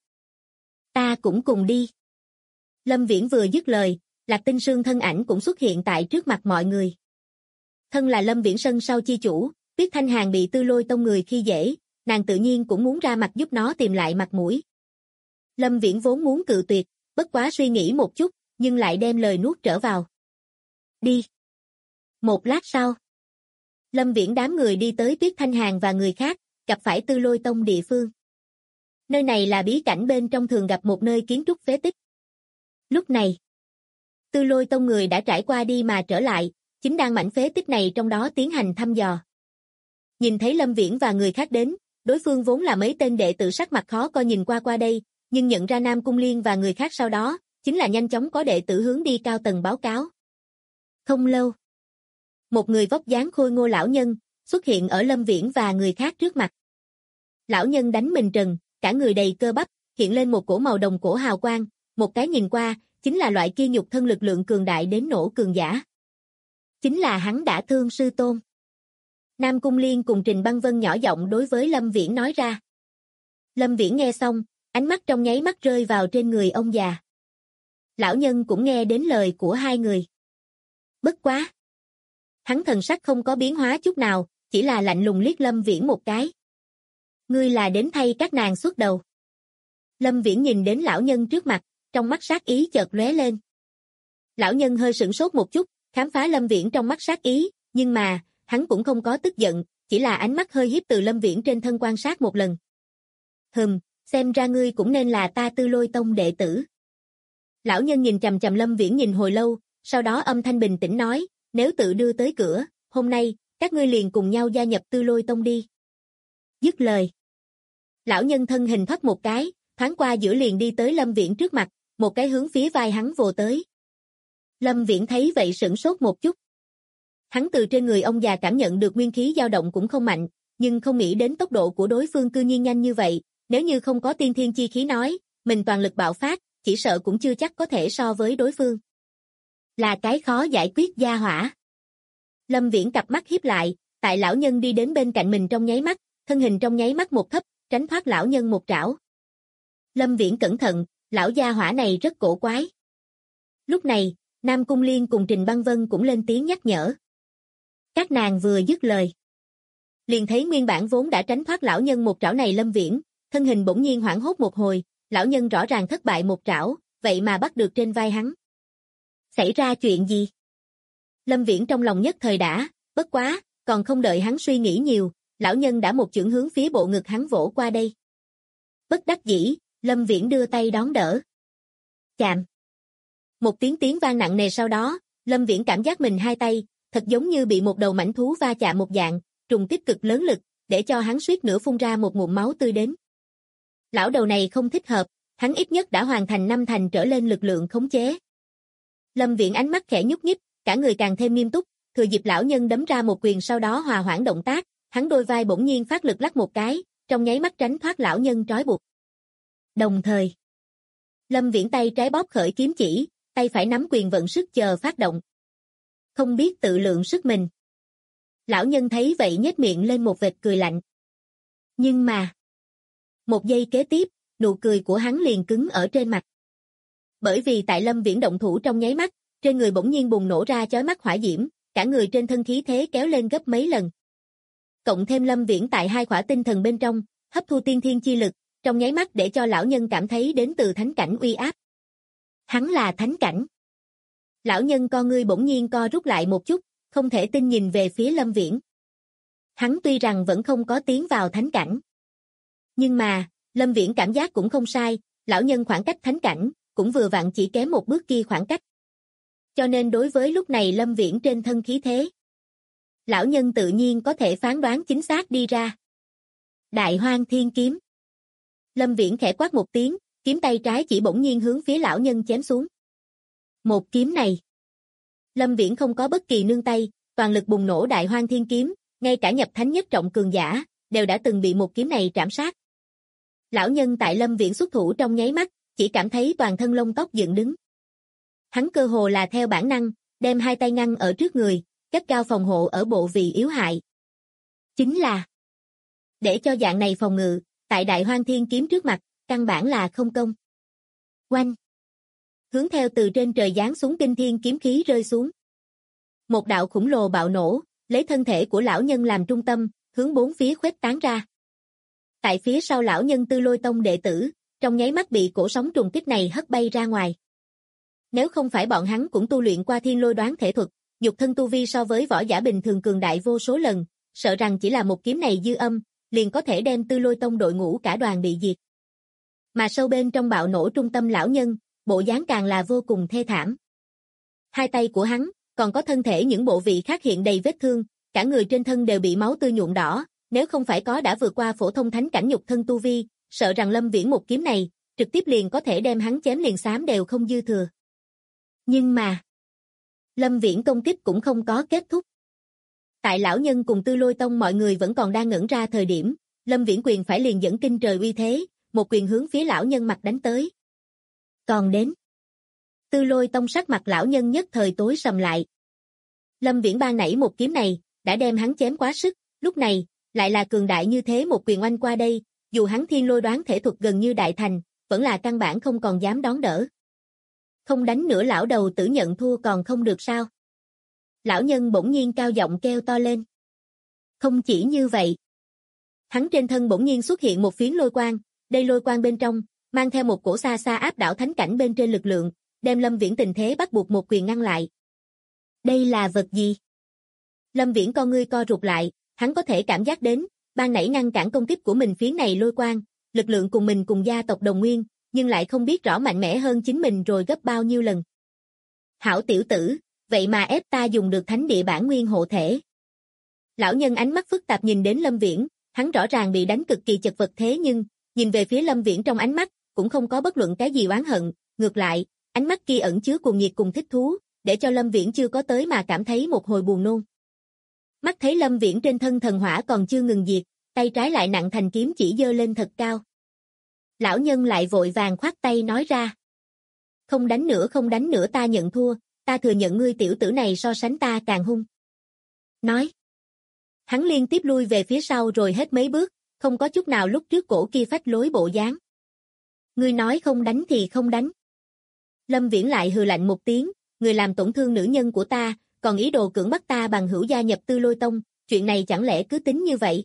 Ta cũng cùng đi. Lâm Viễn vừa dứt lời, Lạc Tinh Sương thân ảnh cũng xuất hiện tại trước mặt mọi người. Thân là Lâm Viễn sân sau chi chủ, Tuyết Thanh Hàn bị Tư Lôi Tông người khi dễ, nàng tự nhiên cũng muốn ra mặt giúp nó tìm lại mặt mũi. Lâm Viễn vốn muốn cự tuyệt, bất quá suy nghĩ một chút, nhưng lại đem lời nuốt trở vào. Đi. Một lát sau, Lâm Viễn đám người đi tới Tuyết Thanh Hàn và người khác, gặp phải Tư Lôi Tông địa phương. Nơi này là bí cảnh bên trong thường gặp một nơi kiến trúc phế tích. Lúc này, Tư Lôi Tông người đã trải qua đi mà trở lại, chính đang mảnh phế tích này trong đó tiến hành thăm dò. Nhìn thấy Lâm Viễn và người khác đến, đối phương vốn là mấy tên đệ tử sắc mặt khó coi nhìn qua đây, nhưng nhận ra Nam Cung Liên và người khác sau đó, chính là nhanh chóng có đệ tử hướng đi cao tầng báo cáo. Không lâu, một người vóc dáng khôi ngô lão nhân xuất hiện ở Lâm Viễn và người khác trước mặt. Lão nhân đánh mình trần, cả người đầy cơ bắp, hiện lên một cổ màu đồng cổ hào quang, một cái nhìn qua, chính là loại kia nhục thân lực lượng cường đại đến nổ cường giả. Chính là hắn đã thương sư tôn. Nam Cung Liên cùng Trình Băng Vân nhỏ giọng đối với Lâm Viễn nói ra. Lâm Viễn nghe xong, ánh mắt trong nháy mắt rơi vào trên người ông già. Lão nhân cũng nghe đến lời của hai người. Bất quá. Hắn thần sắc không có biến hóa chút nào, chỉ là lạnh lùng liếc Lâm Viễn một cái. Ngươi là đến thay các nàng xuất đầu. Lâm Viễn nhìn đến lão nhân trước mặt, trong mắt sát ý chợt lóe lên. Lão nhân hơi sửng sốt một chút, khám phá Lâm Viễn trong mắt sát ý, nhưng mà, hắn cũng không có tức giận, chỉ là ánh mắt hơi hiếp từ Lâm Viễn trên thân quan sát một lần. Xem ra ngươi cũng nên là ta Tư Lôi Tông đệ tử. Lão nhân nhìn chằm chằm Lâm Viễn nhìn hồi lâu, sau đó âm thanh bình tĩnh nói, nếu tự đưa tới cửa, hôm nay, các ngươi liền cùng nhau gia nhập Tư Lôi Tông đi. Dứt lời. Lão nhân thân hình thoát một cái, thoáng qua giữa liền đi tới Lâm Viễn trước mặt, một cái hướng phía vai hắn vồ tới. Lâm Viễn thấy vậy sửng sốt một chút. Hắn từ trên người ông già cảm nhận được nguyên khí dao động cũng không mạnh, nhưng không nghĩ đến tốc độ của đối phương cư nhiên nhanh như vậy, nếu như không có tiên thiên chi khí nói, mình toàn lực bạo phát, chỉ sợ cũng chưa chắc có thể so với đối phương. Là cái khó giải quyết gia hỏa. Lâm Viễn cặp mắt híp lại, tại lão nhân đi đến bên cạnh mình trong nháy mắt, thân hình trong nháy mắt một thấp, tránh thoát lão nhân một trảo. Lâm Viễn cẩn thận, lão gia hỏa này rất cổ quái. Lúc này, Nam Cung Liên cùng Trình Băng Vân cũng lên tiếng nhắc nhở. Các nàng vừa dứt lời. Liền thấy nguyên bản vốn đã tránh thoát lão nhân một trảo này Lâm Viễn, thân hình bỗng nhiên hoảng hốt một hồi, lão nhân rõ ràng thất bại một trảo, vậy mà bắt được trên vai hắn. Xảy ra chuyện gì? Lâm Viễn trong lòng nhất thời đã, bất quá, còn không đợi hắn suy nghĩ nhiều, lão nhân đã một chưởng hướng phía bộ ngực hắn vỗ qua đây. Bất đắc dĩ, Lâm Viễn đưa tay đón đỡ. Chạm. Một tiếng vang nặng nề sau đó, Lâm Viễn cảm giác mình hai tay, thật giống như bị một đầu mãnh thú va chạm một dạng, trùng kích cực lớn lực, để cho hắn suýt nữa phun ra một ngụm máu tươi đến. Lão đầu này không thích hợp, hắn ít nhất đã hoàn thành 5 thành trở lên lực lượng khống chế. Lâm Viễn ánh mắt khẽ nhúc nhích, cả người càng thêm nghiêm túc, thừa dịp lão nhân đấm ra một quyền sau đó hòa hoãn động tác, hắn đôi vai bỗng nhiên phát lực lắc một cái, trong nháy mắt tránh thoát lão nhân trói buộc. Đồng thời, Lâm Viễn tay trái bóp khởi kiếm chỉ, tay phải nắm quyền vận sức chờ phát động. Không biết tự lượng sức mình. Lão nhân thấy vậy nhếch miệng lên một vệt cười lạnh. Nhưng mà, một giây kế tiếp, nụ cười của hắn liền cứng ở trên mặt. Bởi vì tại Lâm Viễn động thủ trong nháy mắt, trên người bỗng nhiên bùng nổ ra chói mắt hỏa diễm, cả người trên thân khí thế kéo lên gấp mấy lần. Cộng thêm Lâm Viễn tại hai khỏa tinh thần bên trong, hấp thu tiên thiên chi lực, trong nháy mắt để cho lão nhân cảm thấy đến từ thánh cảnh uy áp. Hắn là thánh cảnh. Lão nhân con ngươi bỗng nhiên co rút lại một chút, không thể tin nhìn về phía Lâm Viễn. Hắn tuy rằng vẫn không có tiến vào thánh cảnh. Nhưng mà, Lâm Viễn cảm giác cũng không sai, lão nhân khoảng cách thánh cảnh, cũng vừa vặn chỉ kém một bước kia khoảng cách. Cho nên đối với lúc này Lâm Viễn trên thân khí thế, lão nhân tự nhiên có thể phán đoán chính xác đi ra. Đại Hoang Thiên Kiếm. Lâm Viễn khẽ quát một tiếng, kiếm tay trái chỉ bỗng nhiên hướng phía lão nhân chém xuống. Một kiếm này, Lâm Viễn không có bất kỳ nương tay, toàn lực bùng nổ Đại Hoang Thiên Kiếm, ngay cả nhập thánh nhất trọng cường giả, đều đã từng bị một kiếm này trảm sát. Lão nhân tại Lâm Viễn xuất thủ trong nháy mắt, chỉ cảm thấy toàn thân lông tóc dựng đứng. Hắn cơ hồ là theo bản năng, đem hai tay ngăn ở trước người, gắt gao phòng hộ ở bộ vị yếu hại. Chính là để cho dạng này phòng ngự, tại Đại Hoang Thiên Kiếm trước mặt, căn bản là không công. Oanh! Hướng theo từ trên trời giáng xuống kinh thiên kiếm khí rơi xuống. Một đạo khủng lồ bạo nổ, lấy thân thể của lão nhân làm trung tâm, hướng bốn phía khuếch tán ra. Tại phía sau lão nhân Tư Lôi Tông đệ tử, trong nháy mắt bị cổ sóng trùng kích này hất bay ra ngoài. Nếu không phải bọn hắn cũng tu luyện qua Thiên Lôi Đoán thể thuật, nhục thân tu vi so với võ giả bình thường cường đại vô số lần, sợ rằng chỉ là một kiếm này dư âm, liền có thể đem Tư Lôi Tông đội ngũ cả đoàn bị diệt. Mà sâu bên trong bạo nổ trung tâm lão nhân, bộ dáng càng là vô cùng thê thảm. Hai tay của hắn, còn có thân thể những bộ vị khác hiện đầy vết thương, cả người trên thân đều bị máu tươi nhuộm đỏ, nếu không phải có đã vượt qua phổ thông thánh cảnh nhục thân tu vi, sợ rằng Lâm Viễn một kiếm này, trực tiếp liền có thể đem hắn chém liền xám đều không dư thừa. Nhưng mà, Lâm Viễn công kích cũng không có kết thúc. Tại lão nhân cùng Tư Lôi Tông mọi người vẫn còn đang ngẩn ra thời điểm, Lâm Viễn quyền phải liền dẫn kinh trời uy thế, một quyền hướng phía lão nhân mặt đánh tới. Còn đến, Tư Lôi Tông sắc mặt lão nhân nhất thời tối sầm lại. Lâm Viễn ban nãy một kiếm này, đã đem hắn chém quá sức, lúc này, lại là cường đại như thế một quyền oanh qua đây, dù hắn Thiên Lôi Đoán thể thuật gần như đại thành, vẫn là căn bản không còn dám đón đỡ. Không đánh nữa lão đầu tử nhận thua còn không được sao? Lão nhân bỗng nhiên cao giọng kêu to lên. Không chỉ như vậy. Hắn trên thân bỗng nhiên xuất hiện một phiến lôi quang, đây lôi quang bên trong, mang theo một cổ xa xa áp đảo thánh cảnh bên trên lực lượng, đem Lâm Viễn tình thế bắt buộc một quyền ngăn lại. Đây là vật gì? Lâm Viễn con ngươi co rụt lại, hắn có thể cảm giác đến, ban nãy ngăn cản công kích của mình phiến này lôi quang, lực lượng cùng mình cùng gia tộc đồng nguyên, nhưng lại không biết rõ mạnh mẽ hơn chính mình rồi gấp bao nhiêu lần. Hảo tiểu tử, vậy mà ép ta dùng được thánh địa bản nguyên hộ thể. Lão nhân ánh mắt phức tạp nhìn đến Lâm Viễn, hắn rõ ràng bị đánh cực kỳ chật vật thế nhưng, nhìn về phía Lâm Viễn trong ánh mắt, cũng không có bất luận cái gì oán hận, ngược lại, ánh mắt kia ẩn chứa cuồng nhiệt cùng thích thú, để cho Lâm Viễn chưa có tới mà cảm thấy một hồi buồn nôn. Mắt thấy Lâm Viễn trên thân thần hỏa còn chưa ngừng diệt, tay trái lại nặng thành kiếm chỉ giơ lên thật cao. Lão nhân lại vội vàng khoát tay nói ra. Không đánh nữa ta nhận thua, ta thừa nhận ngươi tiểu tử này so sánh ta càng hung. Nói. Hắn liên tiếp lui về phía sau rồi hết mấy bước, không có chút nào lúc trước cổ kia phách lối bộ dáng. Ngươi nói không đánh thì không đánh. Lâm Viễn lại hừ lạnh một tiếng, người làm tổn thương nữ nhân của ta, còn ý đồ cưỡng bắt ta bằng hữu gia nhập Tư Lôi Tông, chuyện này chẳng lẽ cứ tính như vậy?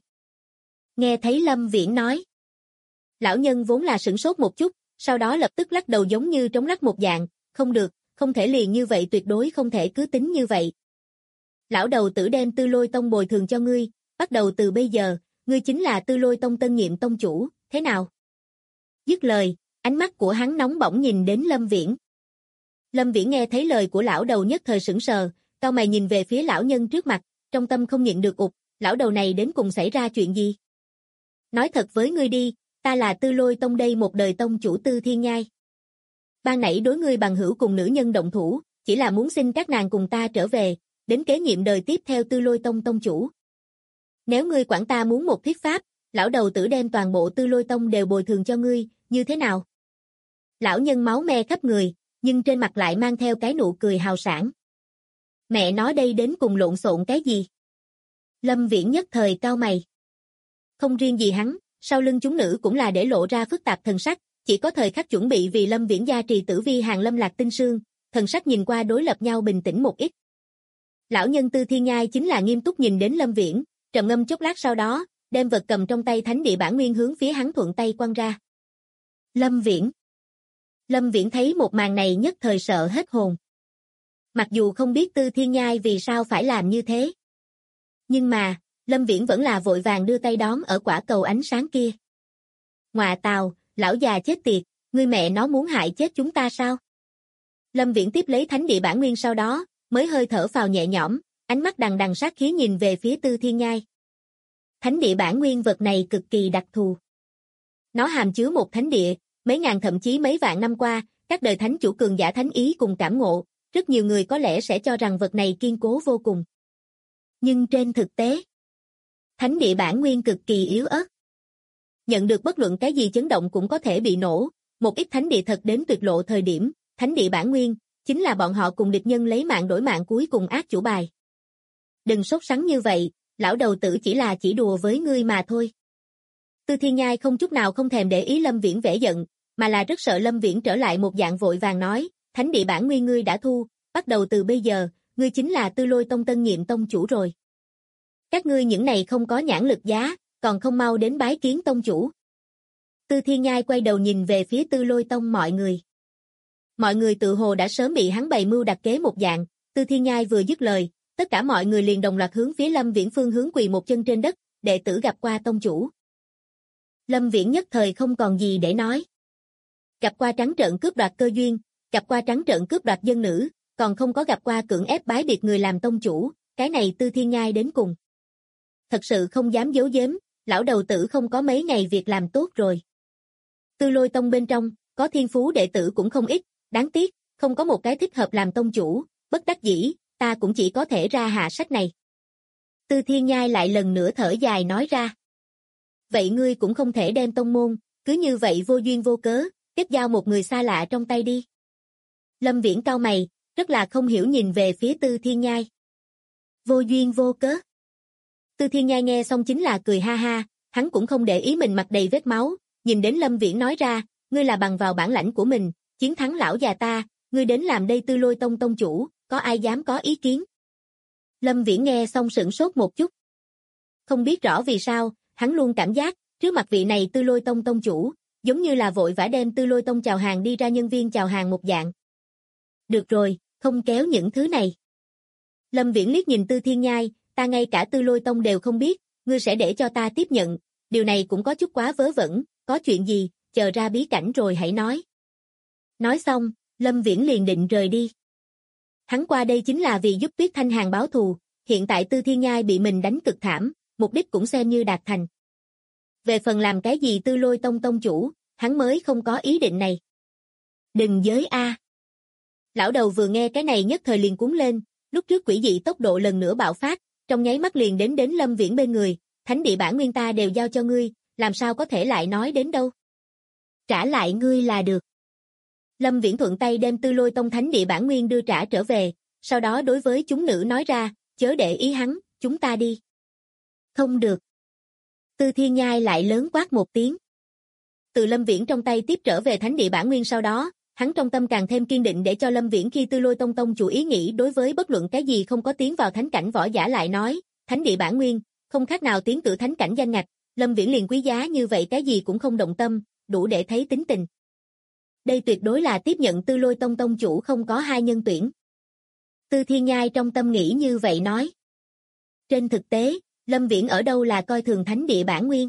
Nghe thấy Lâm Viễn nói. Lão nhân vốn là sửng sốt một chút, sau đó lập tức lắc đầu giống như trống lắc một dạng, không được, không thể liền như vậy, tuyệt đối không thể cứ tính như vậy. Lão đầu tử đem Tư Lôi Tông bồi thường cho ngươi, bắt đầu từ bây giờ, ngươi chính là Tư Lôi Tông tân nhiệm tông chủ, thế nào? Dứt lời, ánh mắt của hắn nóng bỏng nhìn đến Lâm Viễn. Lâm Viễn nghe thấy lời của lão đầu nhất thời sững sờ, cau mày nhìn về phía lão nhân trước mặt, trong tâm không nhịn được ụt, lão đầu này đến cùng xảy ra chuyện gì? Nói thật với ngươi đi, ta là Tư Lôi Tông đây một đời tông chủ Tư Thiên Nhai. Ban nãy đối ngươi bằng hữu cùng nữ nhân động thủ, chỉ là muốn xin các nàng cùng ta trở về, đến kế nhiệm đời tiếp theo Tư Lôi Tông tông chủ. Nếu ngươi quản ta muốn một thuyết pháp, lão đầu tử đem toàn bộ Tư Lôi Tông đều bồi thường cho ngươi, như thế nào? Lão nhân máu me khắp người, nhưng trên mặt lại mang theo cái nụ cười hào sảng. Mẹ nói đây đến cùng lộn xộn cái gì? Lâm Viễn nhất thời cau mày. Không riêng gì hắn, sau lưng chúng nữ cũng là để lộ ra phức tạp thần sắc, chỉ có thời khắc chuẩn bị vì Lâm Viễn gia trì tử vi hàng lâm lạc tinh sương, thần sắc nhìn qua đối lập nhau bình tĩnh một ít. Lão nhân Tư Thiên Nhai chính là nghiêm túc nhìn đến Lâm Viễn, trầm ngâm chốc lát sau đó, đem vật cầm trong tay thánh địa bản nguyên hướng phía hắn thuận tay quăng ra. Lâm Viễn. Lâm Viễn thấy một màn này nhất thời sợ hết hồn. Mặc dù không biết Tư Thiên Nhai vì sao phải làm như thế, nhưng mà, Lâm Viễn vẫn là vội vàng đưa tay đón ở quả cầu ánh sáng kia. Ngọa tào, lão già chết tiệt, ngươi mẹ nó muốn hại chết chúng ta sao? Lâm Viễn tiếp lấy thánh địa bản nguyên sau đó, mới hơi thở phào nhẹ nhõm, ánh mắt đằng đằng sát khí nhìn về phía Tư Thiên Nhai. Thánh địa bản nguyên vật này cực kỳ đặc thù. Nó hàm chứa một thánh địa, mấy ngàn thậm chí mấy vạn năm qua, các đời thánh chủ cường giả thánh ý cùng cảm ngộ, rất nhiều người có lẽ sẽ cho rằng vật này kiên cố vô cùng. Nhưng trên thực tế, thánh địa bản nguyên cực kỳ yếu ớt. Nhận được bất luận cái gì chấn động cũng có thể bị nổ, một ít thánh địa thật đến tuyệt lộ thời điểm, thánh địa bản nguyên, chính là bọn họ cùng địch nhân lấy mạng đổi mạng cuối cùng ác chủ bài. Đừng sốt sắng như vậy, lão đầu tử chỉ đùa với ngươi mà thôi. Tư Thiên Nhai không chút nào không thèm để ý Lâm Viễn vẻ giận, mà là rất sợ Lâm Viễn trở lại một dạng vội vàng nói, thánh địa bản nguyên ngươi đã thu, bắt đầu từ bây giờ, ngươi chính là Tư Lôi Tông tân nhiệm tông chủ rồi. Các ngươi những này không có nhãn lực giá, còn không mau đến bái kiến tông chủ. Tư Thiên Nhai quay đầu nhìn về phía Tư Lôi Tông mọi người. Mọi người tự hồ đã sớm bị hắn bày mưu đặt kế một dạng, Tư Thiên Nhai vừa dứt lời, tất cả mọi người liền đồng loạt hướng phía Lâm Viễn phương hướng quỳ một chân trên đất, đệ tử gặp qua tông chủ. Lâm Viễn nhất thời không còn gì để nói. Gặp qua trắng trợn cướp đoạt cơ duyên, gặp qua trắng trợn cướp đoạt dân nữ, còn không có gặp qua cưỡng ép bái biệt người làm tông chủ, cái này Tư Thiên Nhai đến cùng. Thật sự không dám giấu giếm, lão đầu tử không có mấy ngày việc làm tốt rồi. Tư Lôi Tông bên trong, có thiên phú đệ tử cũng không ít, đáng tiếc, không có một cái thích hợp làm tông chủ, bất đắc dĩ, ta cũng chỉ có thể ra hạ sách này. Tư Thiên Nhai lại lần nữa thở dài nói ra. Vậy ngươi cũng không thể đem tông môn, cứ như vậy vô duyên vô cớ, kết giao một người xa lạ trong tay đi. Lâm Viễn cau mày, rất là không hiểu nhìn về phía Tư Thiên Nhai. Vô duyên vô cớ. Tư Thiên Nhai nghe xong chính là cười ha ha, hắn cũng không để ý mình mặt đầy vết máu, nhìn đến Lâm Viễn nói ra, ngươi là bằng vào bản lãnh của mình, chiến thắng lão già ta, ngươi đến làm đây Tư Lôi Tông tông chủ, có ai dám có ý kiến? Lâm Viễn nghe xong sửng sốt một chút. Không biết rõ vì sao, hắn luôn cảm giác, trước mặt vị này Tư Lôi Tông tông chủ, giống như là vội vã đem Tư Lôi Tông chào hàng đi ra nhân viên chào hàng một dạng. Được rồi, không kéo những thứ này. Lâm Viễn liếc nhìn Tư Thiên Nhai, ta ngay cả Tư Lôi Tông đều không biết, ngươi sẽ để cho ta tiếp nhận, điều này cũng có chút quá vớ vẩn, có chuyện gì, chờ ra bí cảnh rồi hãy nói. Nói xong, Lâm Viễn liền định rời đi. Hắn qua đây chính là vì giúp Tuyết Thanh Hàn báo thù, hiện tại Tư Thiên Nhai bị mình đánh cực thảm, mục đích cũng xem như đạt thành. Về phần làm cái gì Tư Lôi Tông tông chủ, hắn mới không có ý định này. Đừng giới a. Lão đầu vừa nghe cái này nhất thời liền cuốn lên, lúc trước quỷ dị tốc độ lần nữa bạo phát, trong nháy mắt liền đến Lâm Viễn bên người, thánh địa bản nguyên ta đều giao cho ngươi, làm sao có thể lại nói đến đâu. Trả lại ngươi là được. Lâm Viễn thuận tay đem Tư Lôi Tông thánh địa bản nguyên đưa trả trở về, sau đó đối với chúng nữ nói ra, chớ để ý hắn, chúng ta đi. Không được. Tư Thiên Nhai lại lớn quát một tiếng. Từ Lâm Viễn trong tay tiếp trở về thánh địa bản nguyên sau đó, hắn trong tâm càng thêm kiên định để cho Lâm Viễn khi Tư Lôi Tông tông chủ ý nghĩ đối với bất luận cái gì không có tiến vào thánh cảnh võ giả lại nói, thánh địa bản nguyên, không khác nào tiến cử thánh cảnh danh ngạch, Lâm Viễn liền quý giá như vậy cái gì cũng không động tâm, đủ để thấy tính tình. Đây tuyệt đối là tiếp nhận Tư Lôi Tông tông chủ không có hai nhân tuyển. Tư Thiên Nhai trong tâm nghĩ như vậy nói. Trên thực tế, Lâm Viễn ở đâu là coi thường thánh địa bản nguyên.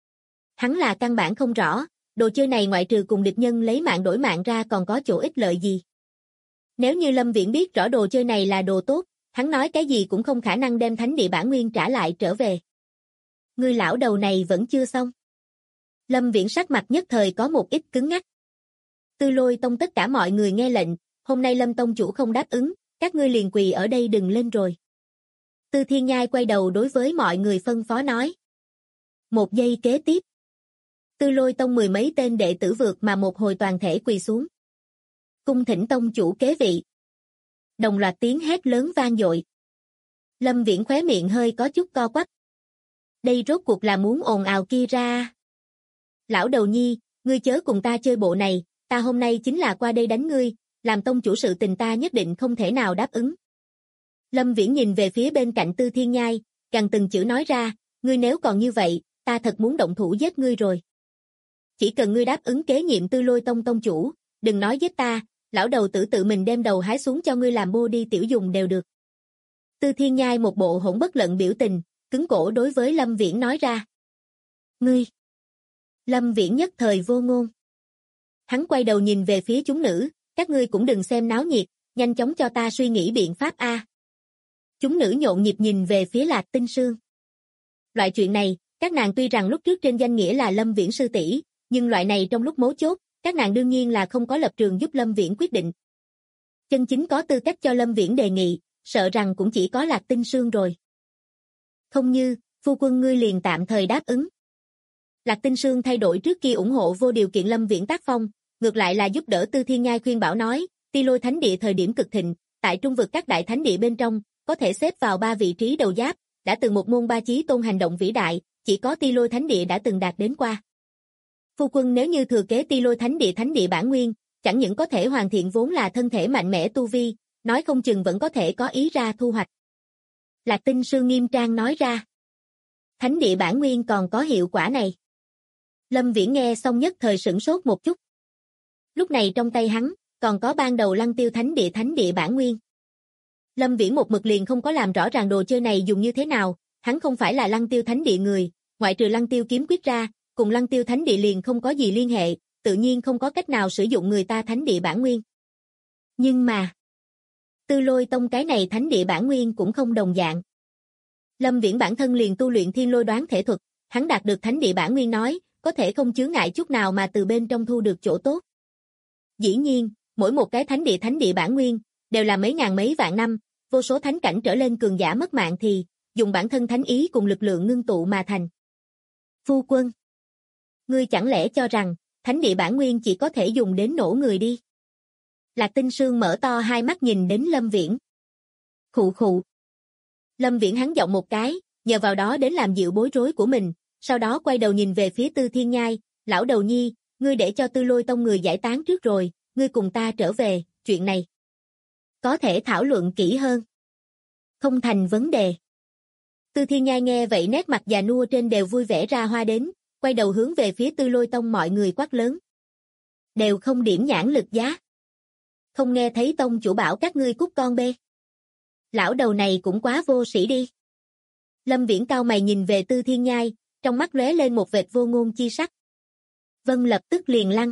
Hắn là căn bản không rõ, đồ chơi này ngoại trừ cùng địch nhân lấy mạng đổi mạng ra còn có chỗ ích lợi gì. Nếu như Lâm Viễn biết rõ đồ chơi này là đồ tốt, hắn nói cái gì cũng không khả năng đem thánh địa bản nguyên trả lại trở về. Ngươi lão đầu này vẫn chưa xong. Lâm Viễn sắc mặt nhất thời có một ít cứng ngắc. Tư Lôi Tông tất cả mọi người nghe lệnh, hôm nay Lâm Tông chủ không đáp ứng, các ngươi liền quỳ ở đây đừng lên rồi. Tư Thiên Nhai quay đầu đối với mọi người phân phó nói. Một giây kế tiếp. Tư Lôi Tông mười mấy tên đệ tử vượt mà một hồi toàn thể quỳ xuống. Cung thỉnh tông chủ kế vị. Đồng loạt tiếng hét lớn vang dội. Lâm Viễn khóe miệng hơi có chút co quắp. Đây rốt cuộc là muốn ồn ào kia ra. Lão đầu nhi, ngươi chớ cùng ta chơi bộ này, ta hôm nay chính là qua đây đánh ngươi, làm tông chủ sự tình ta nhất định không thể nào đáp ứng. Lâm Viễn nhìn về phía bên cạnh Tư Thiên Nhai, gằn từng chữ nói ra, ngươi nếu còn như vậy, ta thật muốn động thủ giết ngươi rồi. Chỉ cần ngươi đáp ứng kế nhiệm Tư Lôi Tông tông chủ, đừng nói giết ta, lão đầu tử tự mình đem đầu hái xuống cho ngươi làm bô đi tiểu dùng đều được. Tư Thiên Nhai một bộ hỗn bất lận biểu tình, cứng cổ đối với Lâm Viễn nói ra. Ngươi! Lâm Viễn nhất thời vô ngôn. Hắn quay đầu nhìn về phía chúng nữ, các ngươi cũng đừng xem náo nhiệt, nhanh chóng cho ta suy nghĩ biện pháp a. Chúng nữ nhộn nhịp nhìn về phía Lạc Tinh Sương. Loại chuyện này, các nàng tuy rằng lúc trước trên danh nghĩa là Lâm Viễn sư tỷ, nhưng loại này trong lúc mấu chốt, các nàng đương nhiên là không có lập trường giúp Lâm Viễn quyết định. Chân chính có tư cách cho Lâm Viễn đề nghị, sợ rằng cũng chỉ có Lạc Tinh Sương rồi. Không như, phu quân ngươi liền tạm thời đáp ứng. Lạc Tinh Sương thay đổi trước kia ủng hộ vô điều kiện Lâm Viễn tác phong, ngược lại là giúp đỡ Tư Thiên Nhai khuyên bảo nói, Ti Lôi Thánh Địa thời điểm cực thịnh, tại trung vực các đại thánh địa bên trong, có thể xếp vào 3 vị trí đầu giáp, đã từng một môn ba chí tôn hành động vĩ đại, chỉ có Ti Lôi Thánh Địa đã từng đạt đến qua. Phu quân nếu như thừa kế Ti Lôi Thánh Địa bản nguyên, chẳng những có thể hoàn thiện vốn là thân thể mạnh mẽ tu vi, nói không chừng vẫn có thể có ý ra thu hoạch. Lạc Tinh Sương nghiêm trang nói ra. Thánh địa bản nguyên còn có hiệu quả này. Lâm Viễn nghe xong nhất thời sửng sốt một chút. Lúc này trong tay hắn, còn có ban đầu Lăng Tiêu Thánh địa bản nguyên. Lâm Viễn một mực liền không có làm rõ ràng đồ chơi này dùng như thế nào, hắn không phải là Lăng Tiêu Thánh địa người, ngoại trừ Lăng Tiêu kiếm quyết ra, cùng Lăng Tiêu Thánh địa liền không có gì liên hệ, tự nhiên không có cách nào sử dụng người ta Thánh địa bản nguyên. Nhưng mà, Tư Lôi Tông cái này Thánh địa bản nguyên cũng không đồng dạng. Lâm Viễn bản thân liền tu luyện Thiên Lôi đoán thể thuật, hắn đạt được Thánh địa bản nguyên nói, có thể không chướng ngại chút nào mà từ bên trong thu được chỗ tốt. Dĩ nhiên, mỗi một cái thánh địa bản nguyên, đều là mấy ngàn mấy vạn năm, vô số thánh cảnh trở lên cường giả mất mạng thì, dùng bản thân thánh ý cùng lực lượng ngưng tụ mà thành. Phu quân! Ngươi chẳng lẽ cho rằng, thánh địa bản nguyên chỉ có thể dùng đến nổ người đi? Lạc Tinh Sương mở to hai mắt nhìn đến Lâm Viễn. Khụ khụ. Lâm Viễn hắn giọng một cái, nhờ vào đó đến làm dịu bối rối của mình, sau đó quay đầu nhìn về phía Tư Thiên Nhai, lão đầu nhi, ngươi để cho Tư Lôi Tông người giải tán trước rồi, ngươi cùng ta trở về, chuyện này có thể thảo luận kỹ hơn. Không thành vấn đề. Tư Thiên Nhai nghe vậy nét mặt già nua trên đều vui vẻ ra hoa đến, quay đầu hướng về phía Tư Lôi Tông mọi người quát lớn. Đều không điểm nhãn lực giá. Không nghe thấy tông chủ bảo các ngươi cút con bê. Lão đầu này cũng quá vô sĩ đi. Lâm Viễn cao mày nhìn về Tư Thiên Nhai, trong mắt lóe lên một vệt vô ngôn chi sắc. Vân lập tức liền lăn.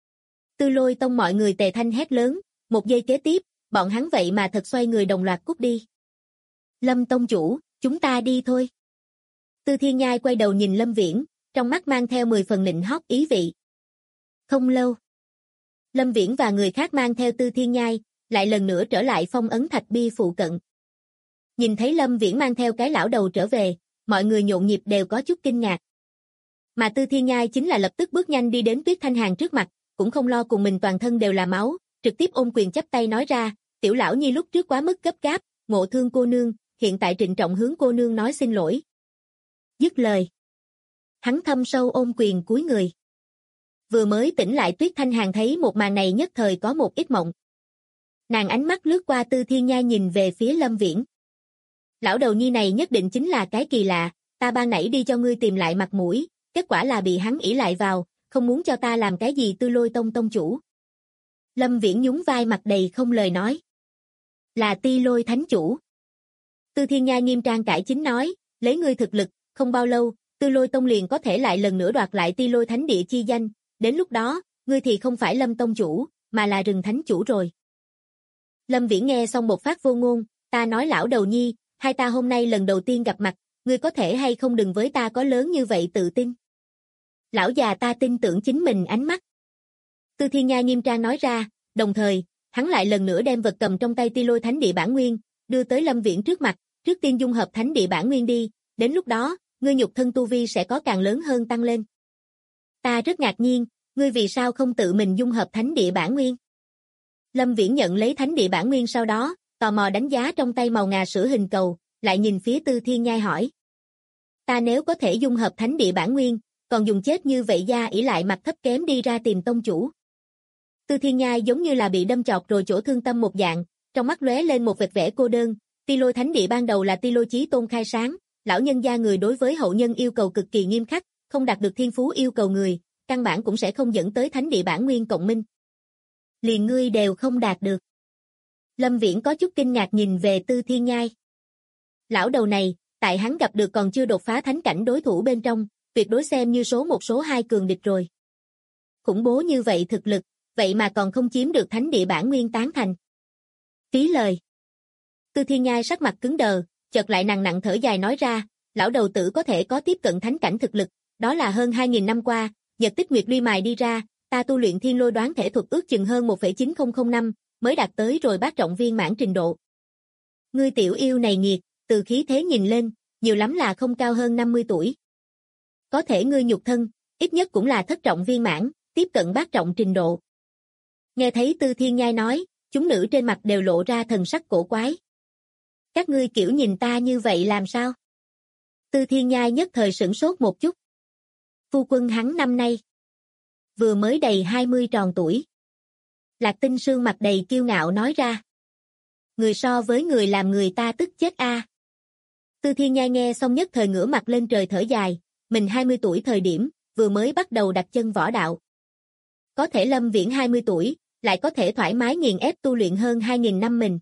Tư Lôi Tông mọi người tề thanh hét lớn, một giây kế tiếp, bọn hắn vậy mà thật xoay người đồng loạt cút đi. Lâm tông chủ, chúng ta đi thôi. Tư Thiên Nhai quay đầu nhìn Lâm Viễn, trong mắt mang theo 10 phần nịnh hót ý vị. Không lâu, Lâm Viễn và người khác mang theo Tư Thiên Nhai, lại lần nữa trở lại phong ấn thạch bia phụ cận. Nhìn thấy Lâm Viễn mang theo cái lão đầu trở về, mọi người nhộn nhịp đều có chút kinh ngạc. Mà Tư Thiên Nhai chính là lập tức bước nhanh đi đến Tuyết Thanh Hàn trước mặt, cũng không lo cùng mình toàn thân đều là máu, trực tiếp ôm quyền chắp tay nói ra, tiểu lão nhi lúc trước quá mức gấp gáp, ngộ thương cô nương, hiện tại trịnh trọng hướng cô nương nói xin lỗi. Dứt lời, hắn thâm sâu ôm quyền cúi người. Vừa mới tỉnh lại Tuyết Thanh Hàn thấy một màn này nhất thời có một ít mộng. Nàng ánh mắt lướt qua Tư Thiên Nhai nhìn về phía Lâm Viễn. Lão đầu nhi này nhất định chính là cái kỳ lạ, ta ban nãy đi cho ngươi tìm lại mặt mũi, kết quả là bị hắn ỷ lại vào, không muốn cho ta làm cái gì Tư Lôi Tông tông chủ. Lâm Viễn nhún vai mặt đầy không lời nói. Là Ti Lôi Thánh Chủ. Tư Thiên Nhai nghiêm trang cải chính nói, lấy ngươi thực lực, không bao lâu, Tư Lôi Tông liền có thể lại lần nữa đoạt lại Ti Lôi Thánh Địa chi danh, đến lúc đó, ngươi thì không phải Lâm Tông Chủ, mà là Rừng Thánh Chủ rồi. Lâm Viễn nghe xong một phát vô ngôn, ta nói lão đầu nhi, hai ta hôm nay lần đầu tiên gặp mặt, ngươi có thể hay không đừng với ta có lớn như vậy tự tin. Lão già ta tin tưởng chính mình ánh mắt. Tư Thiên Nhai nghiêm trang nói ra, đồng thời, hắn lại lần nữa đem vật cầm trong tay Ti Lôi Thánh Địa bản nguyên, đưa tới Lâm Viễn trước mặt, trước tiên dung hợp Thánh Địa bản nguyên đi, đến lúc đó, ngươi nhục thân tu vi sẽ có càng lớn hơn tăng lên. Ta rất ngạc nhiên, ngươi vì sao không tự mình dung hợp Thánh Địa bản nguyên? Lâm Viễn nhận lấy Thánh Địa bản nguyên sau đó, tò mò đánh giá trong tay màu ngà sữa hình cầu, lại nhìn phía Tư Thiên Nhai hỏi. Ta nếu có thể dung hợp Thánh Địa bản nguyên, còn dùng chết như vậy da ỷ lại mặt thấp kém đi ra tìm tông chủ. Tư Thiên Nhai giống như là bị đâm chọt rồi chỗ thương tâm một dạng, trong mắt lóe lên một vệt vẻ cô đơn, Ti Lôi Thánh Địa ban đầu là Ti Lôi Chí Tôn khai sáng, lão nhân gia người đối với hậu nhân yêu cầu cực kỳ nghiêm khắc, không đạt được thiên phú yêu cầu người, căn bản cũng sẽ không dẫn tới Thánh Địa bản nguyên cộng minh. Liền ngươi đều không đạt được. Lâm Viễn có chút kinh ngạc nhìn về Tư Thiên Nhai. Lão đầu này, tại hắn gặp được còn chưa đột phá thánh cảnh đối thủ bên trong, tuyệt đối xem như số 1 số 2 cường địch rồi. Khủng bố như vậy thực lực, vậy mà còn không chiếm được Thánh Địa bản nguyên tán thành. Phí lời. Tư Thiên Nhai sắc mặt cứng đờ, chợt lại nặng nặng thở dài nói ra, lão đầu tử có thể có tiếp cận thánh cảnh thực lực, đó là hơn 2.000 năm qua, nhật tích nguyệt luy mài đi ra, ta tu luyện thiên lôi đoán thể thuật ước chừng hơn 1,9005 năm, mới đạt tới rồi bát trọng viên mãn trình độ. Ngươi tiểu yêu này nghiệt, từ khí thế nhìn lên, nhiều lắm là không cao hơn 50 tuổi. Có thể ngươi nhục thân, ít nhất cũng là thất trọng viên mãn, tiếp cận bát trọng trình độ. Nghe thấy Tư Thiên Nhai nói, chúng nữ trên mặt đều lộ ra thần sắc cổ quái. Các ngươi kiểu nhìn ta như vậy làm sao? Tư Thiên Nhai nhất thời sửng sốt một chút. Phu quân hắn năm nay vừa mới đầy 20 tròn tuổi. Lạc Tinh Sương mặt đầy kiêu ngạo nói ra. Người so với người làm người ta tức chết a. Tư Thiên Nhai nghe xong nhất thời ngửa mặt lên trời thở dài, mình 20 tuổi thời điểm, vừa mới bắt đầu đặt chân võ đạo. Có thể Lâm Viễn 20 tuổi, lại có thể thoải mái nghiền ép tu luyện hơn 2.000 năm mình.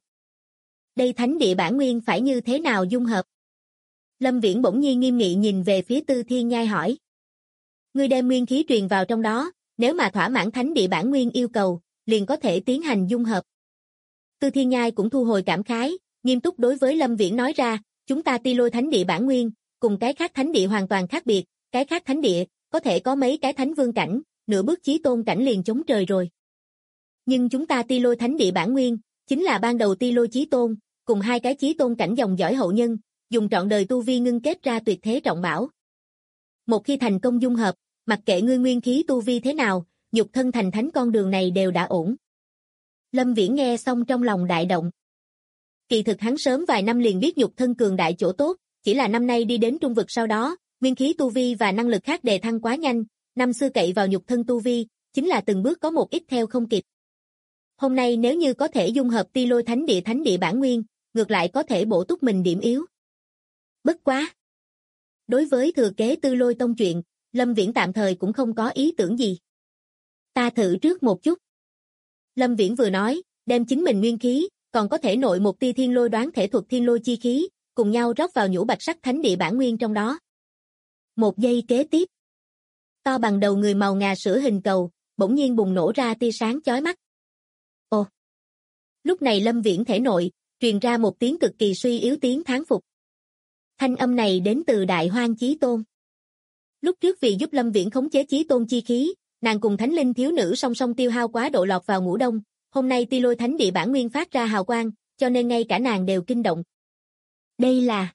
Đây Thánh Địa bản nguyên phải như thế nào dung hợp? Lâm Viễn bỗng nhiên nghiêm nghị nhìn về phía Tư Thiên Nhai hỏi. Ngươi đem nguyên khí truyền vào trong đó, nếu mà thỏa mãn Thánh Địa bản nguyên yêu cầu, liền có thể tiến hành dung hợp. Tư Thiên Nhai cũng thu hồi cảm khái, nghiêm túc đối với Lâm Viễn nói ra, chúng ta Ti Lôi Thánh Địa bản nguyên, cùng cái khác thánh địa hoàn toàn khác biệt, cái khác thánh địa, có thể có mấy cái thánh vương cảnh, nửa bước chí tôn cảnh liền chống trời rồi. Nhưng chúng ta Ti Lôi Thánh Địa bản nguyên, chính là ban đầu Ti Lôi chí tôn, cùng hai cái chí tôn cảnh dòng dõi hậu nhân, dùng trọn đời tu vi ngưng kết ra tuyệt thế trọng bảo. Một khi thành công dung hợp, mặc kệ ngươi nguyên khí tu vi thế nào, nhục thân thành thánh con đường này đều đã ổn. Lâm Viễn nghe xong trong lòng đại động. Kỳ thực hắn sớm vài năm liền biết nhục thân cường đại chỗ tốt, chỉ là năm nay đi đến trung vực sau đó, nguyên khí tu vi và năng lực khác đề thăng quá nhanh, năm xưa cậy vào nhục thân tu vi, chính là từng bước có một ít theo không kịp. Hôm nay nếu như có thể dung hợp Ti Lôi Thánh Địa bản nguyên, ngược lại có thể bổ túc mình điểm yếu. Bất quá. Đối với thừa kế Tư Lôi Tông chuyện, Lâm Viễn tạm thời cũng không có ý tưởng gì. Ta thử trước một chút. Lâm Viễn vừa nói, đem chính mình nguyên khí, còn có thể nội một tia thiên lôi đoán thể thuật thiên lôi chi khí, cùng nhau rót vào nhũ bạch sắc Thánh Địa bản nguyên trong đó. Một giây kế tiếp, to bằng đầu người màu ngà sữa hình cầu, bỗng nhiên bùng nổ ra tia sáng chói mắt. Ồ! Lúc này Lâm Viễn thể nội, truyền ra một tiếng cực kỳ suy yếu tiếng thán phục. Thanh âm này đến từ Đại Hoang Chí Tôn. Lúc trước vì giúp Lâm Viễn khống chế Chí Tôn chi khí, nàng cùng Thánh Linh thiếu nữ song song tiêu hao quá độ lọt vào ngủ đông, hôm nay Ti Lôi Thánh Địa bản nguyên phát ra hào quang, cho nên ngay cả nàng đều kinh động. Đây là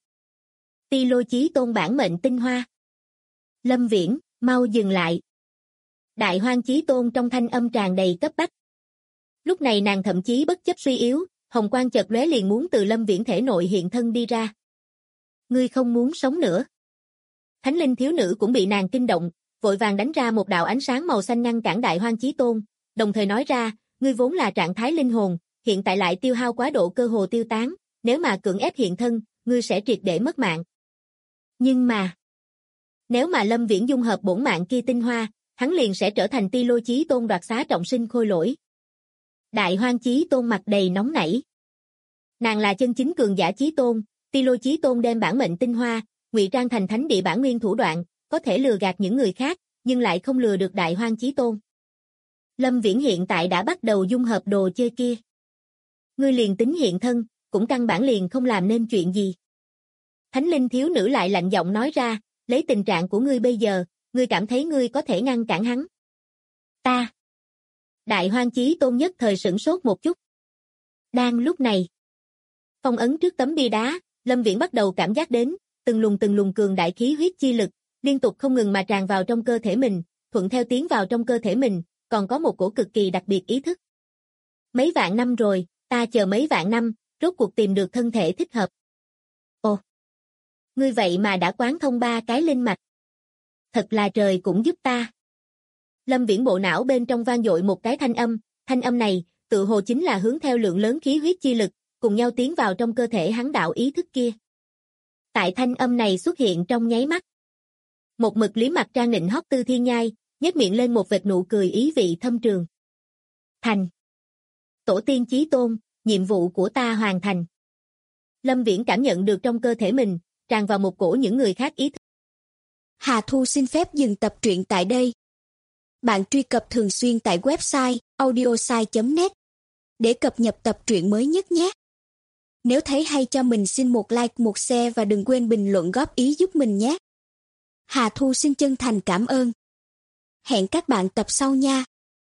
Ti Lôi Chí Tôn bản mệnh tinh hoa. Lâm Viễn, mau dừng lại. Đại Hoang Chí Tôn trong thanh âm tràn đầy cấp bách. Lúc này nàng thậm chí bất chấp suy yếu, hồng quang chợt lóe liền muốn từ Lâm Viễn thể nội hiện thân đi ra. Ngươi không muốn sống nữa. Thánh Linh thiếu nữ cũng bị nàng kinh động, vội vàng đánh ra một đạo ánh sáng màu xanh ngăn cản Đại Hoang Chí Tôn, đồng thời nói ra, ngươi vốn là trạng thái linh hồn, hiện tại lại tiêu hao quá độ cơ hồ tiêu tán, nếu mà cưỡng ép hiện thân, ngươi sẽ triệt để mất mạng. Nhưng mà, nếu mà Lâm Viễn dung hợp bổn mạng kia tinh hoa, hắn liền sẽ trở thành Ti Lôi Chí Tôn đoạt xá trọng sinh khôi lỗi. Đại Hoang Chí Tôn mặt đầy nóng nảy. Nàng là chân chính cường giả Chí Tôn, Ti Lô Chí Tôn đem bản mệnh tinh hoa, ngụy trang thành thánh địa bản nguyên thủ đoạn, có thể lừa gạt những người khác, nhưng lại không lừa được Đại Hoang Chí Tôn. Lâm Viễn hiện tại đã bắt đầu dung hợp đồ chơi kia. Ngươi liền tính hiện thân, cũng căn bản liền không làm nên chuyện gì. Thánh linh thiếu nữ lại lạnh giọng nói ra, lấy tình trạng của ngươi bây giờ, ngươi cảm thấy ngươi có thể ngăn cản hắn. Ta. Đại Hoang Chí Tôn nhất thời sửng sốt một chút. Đang lúc này, phong ấn trước tấm bia đá, Lâm Viễn bắt đầu cảm giác đến, từng luồng cường đại khí huyết chi lực, liên tục không ngừng mà tràn vào trong cơ thể mình, thuận theo tiến vào trong cơ thể mình, còn có một cổ cực kỳ đặc biệt ý thức. Mấy vạn năm rồi, ta chờ mấy vạn năm, rốt cuộc tìm được thân thể thích hợp. Ồ! Ngươi vậy mà đã quán thông 3 cái linh mạch. Thật là trời cũng giúp ta. Lâm Viễn bộ não bên trong vang dội một cái thanh âm này, tự hồ chính là hướng theo lượng lớn khí huyết chi lực, cùng nhau tiến vào trong cơ thể hắn đạo ý thức kia. Tại thanh âm này xuất hiện trong nháy mắt. Một mực lý mặt trang nịnh hót Tư Thiên Nhai, nhếch miệng lên một vệt nụ cười ý vị thâm trường. Thành. Tổ tiên Chí Tôn, nhiệm vụ của ta hoàn thành. Lâm Viễn cảm nhận được trong cơ thể mình, tràn vào một cổ những người khác ý thức. Hà Thu xin phép dừng tập truyện tại đây. Bạn truy cập thường xuyên tại website audiosai.net để cập nhật tập truyện mới nhất nhé. Nếu thấy hay cho mình xin một like, một share và đừng quên bình luận góp ý giúp mình nhé. Hà Thu xin chân thành cảm ơn. Hẹn các bạn tập sau nha.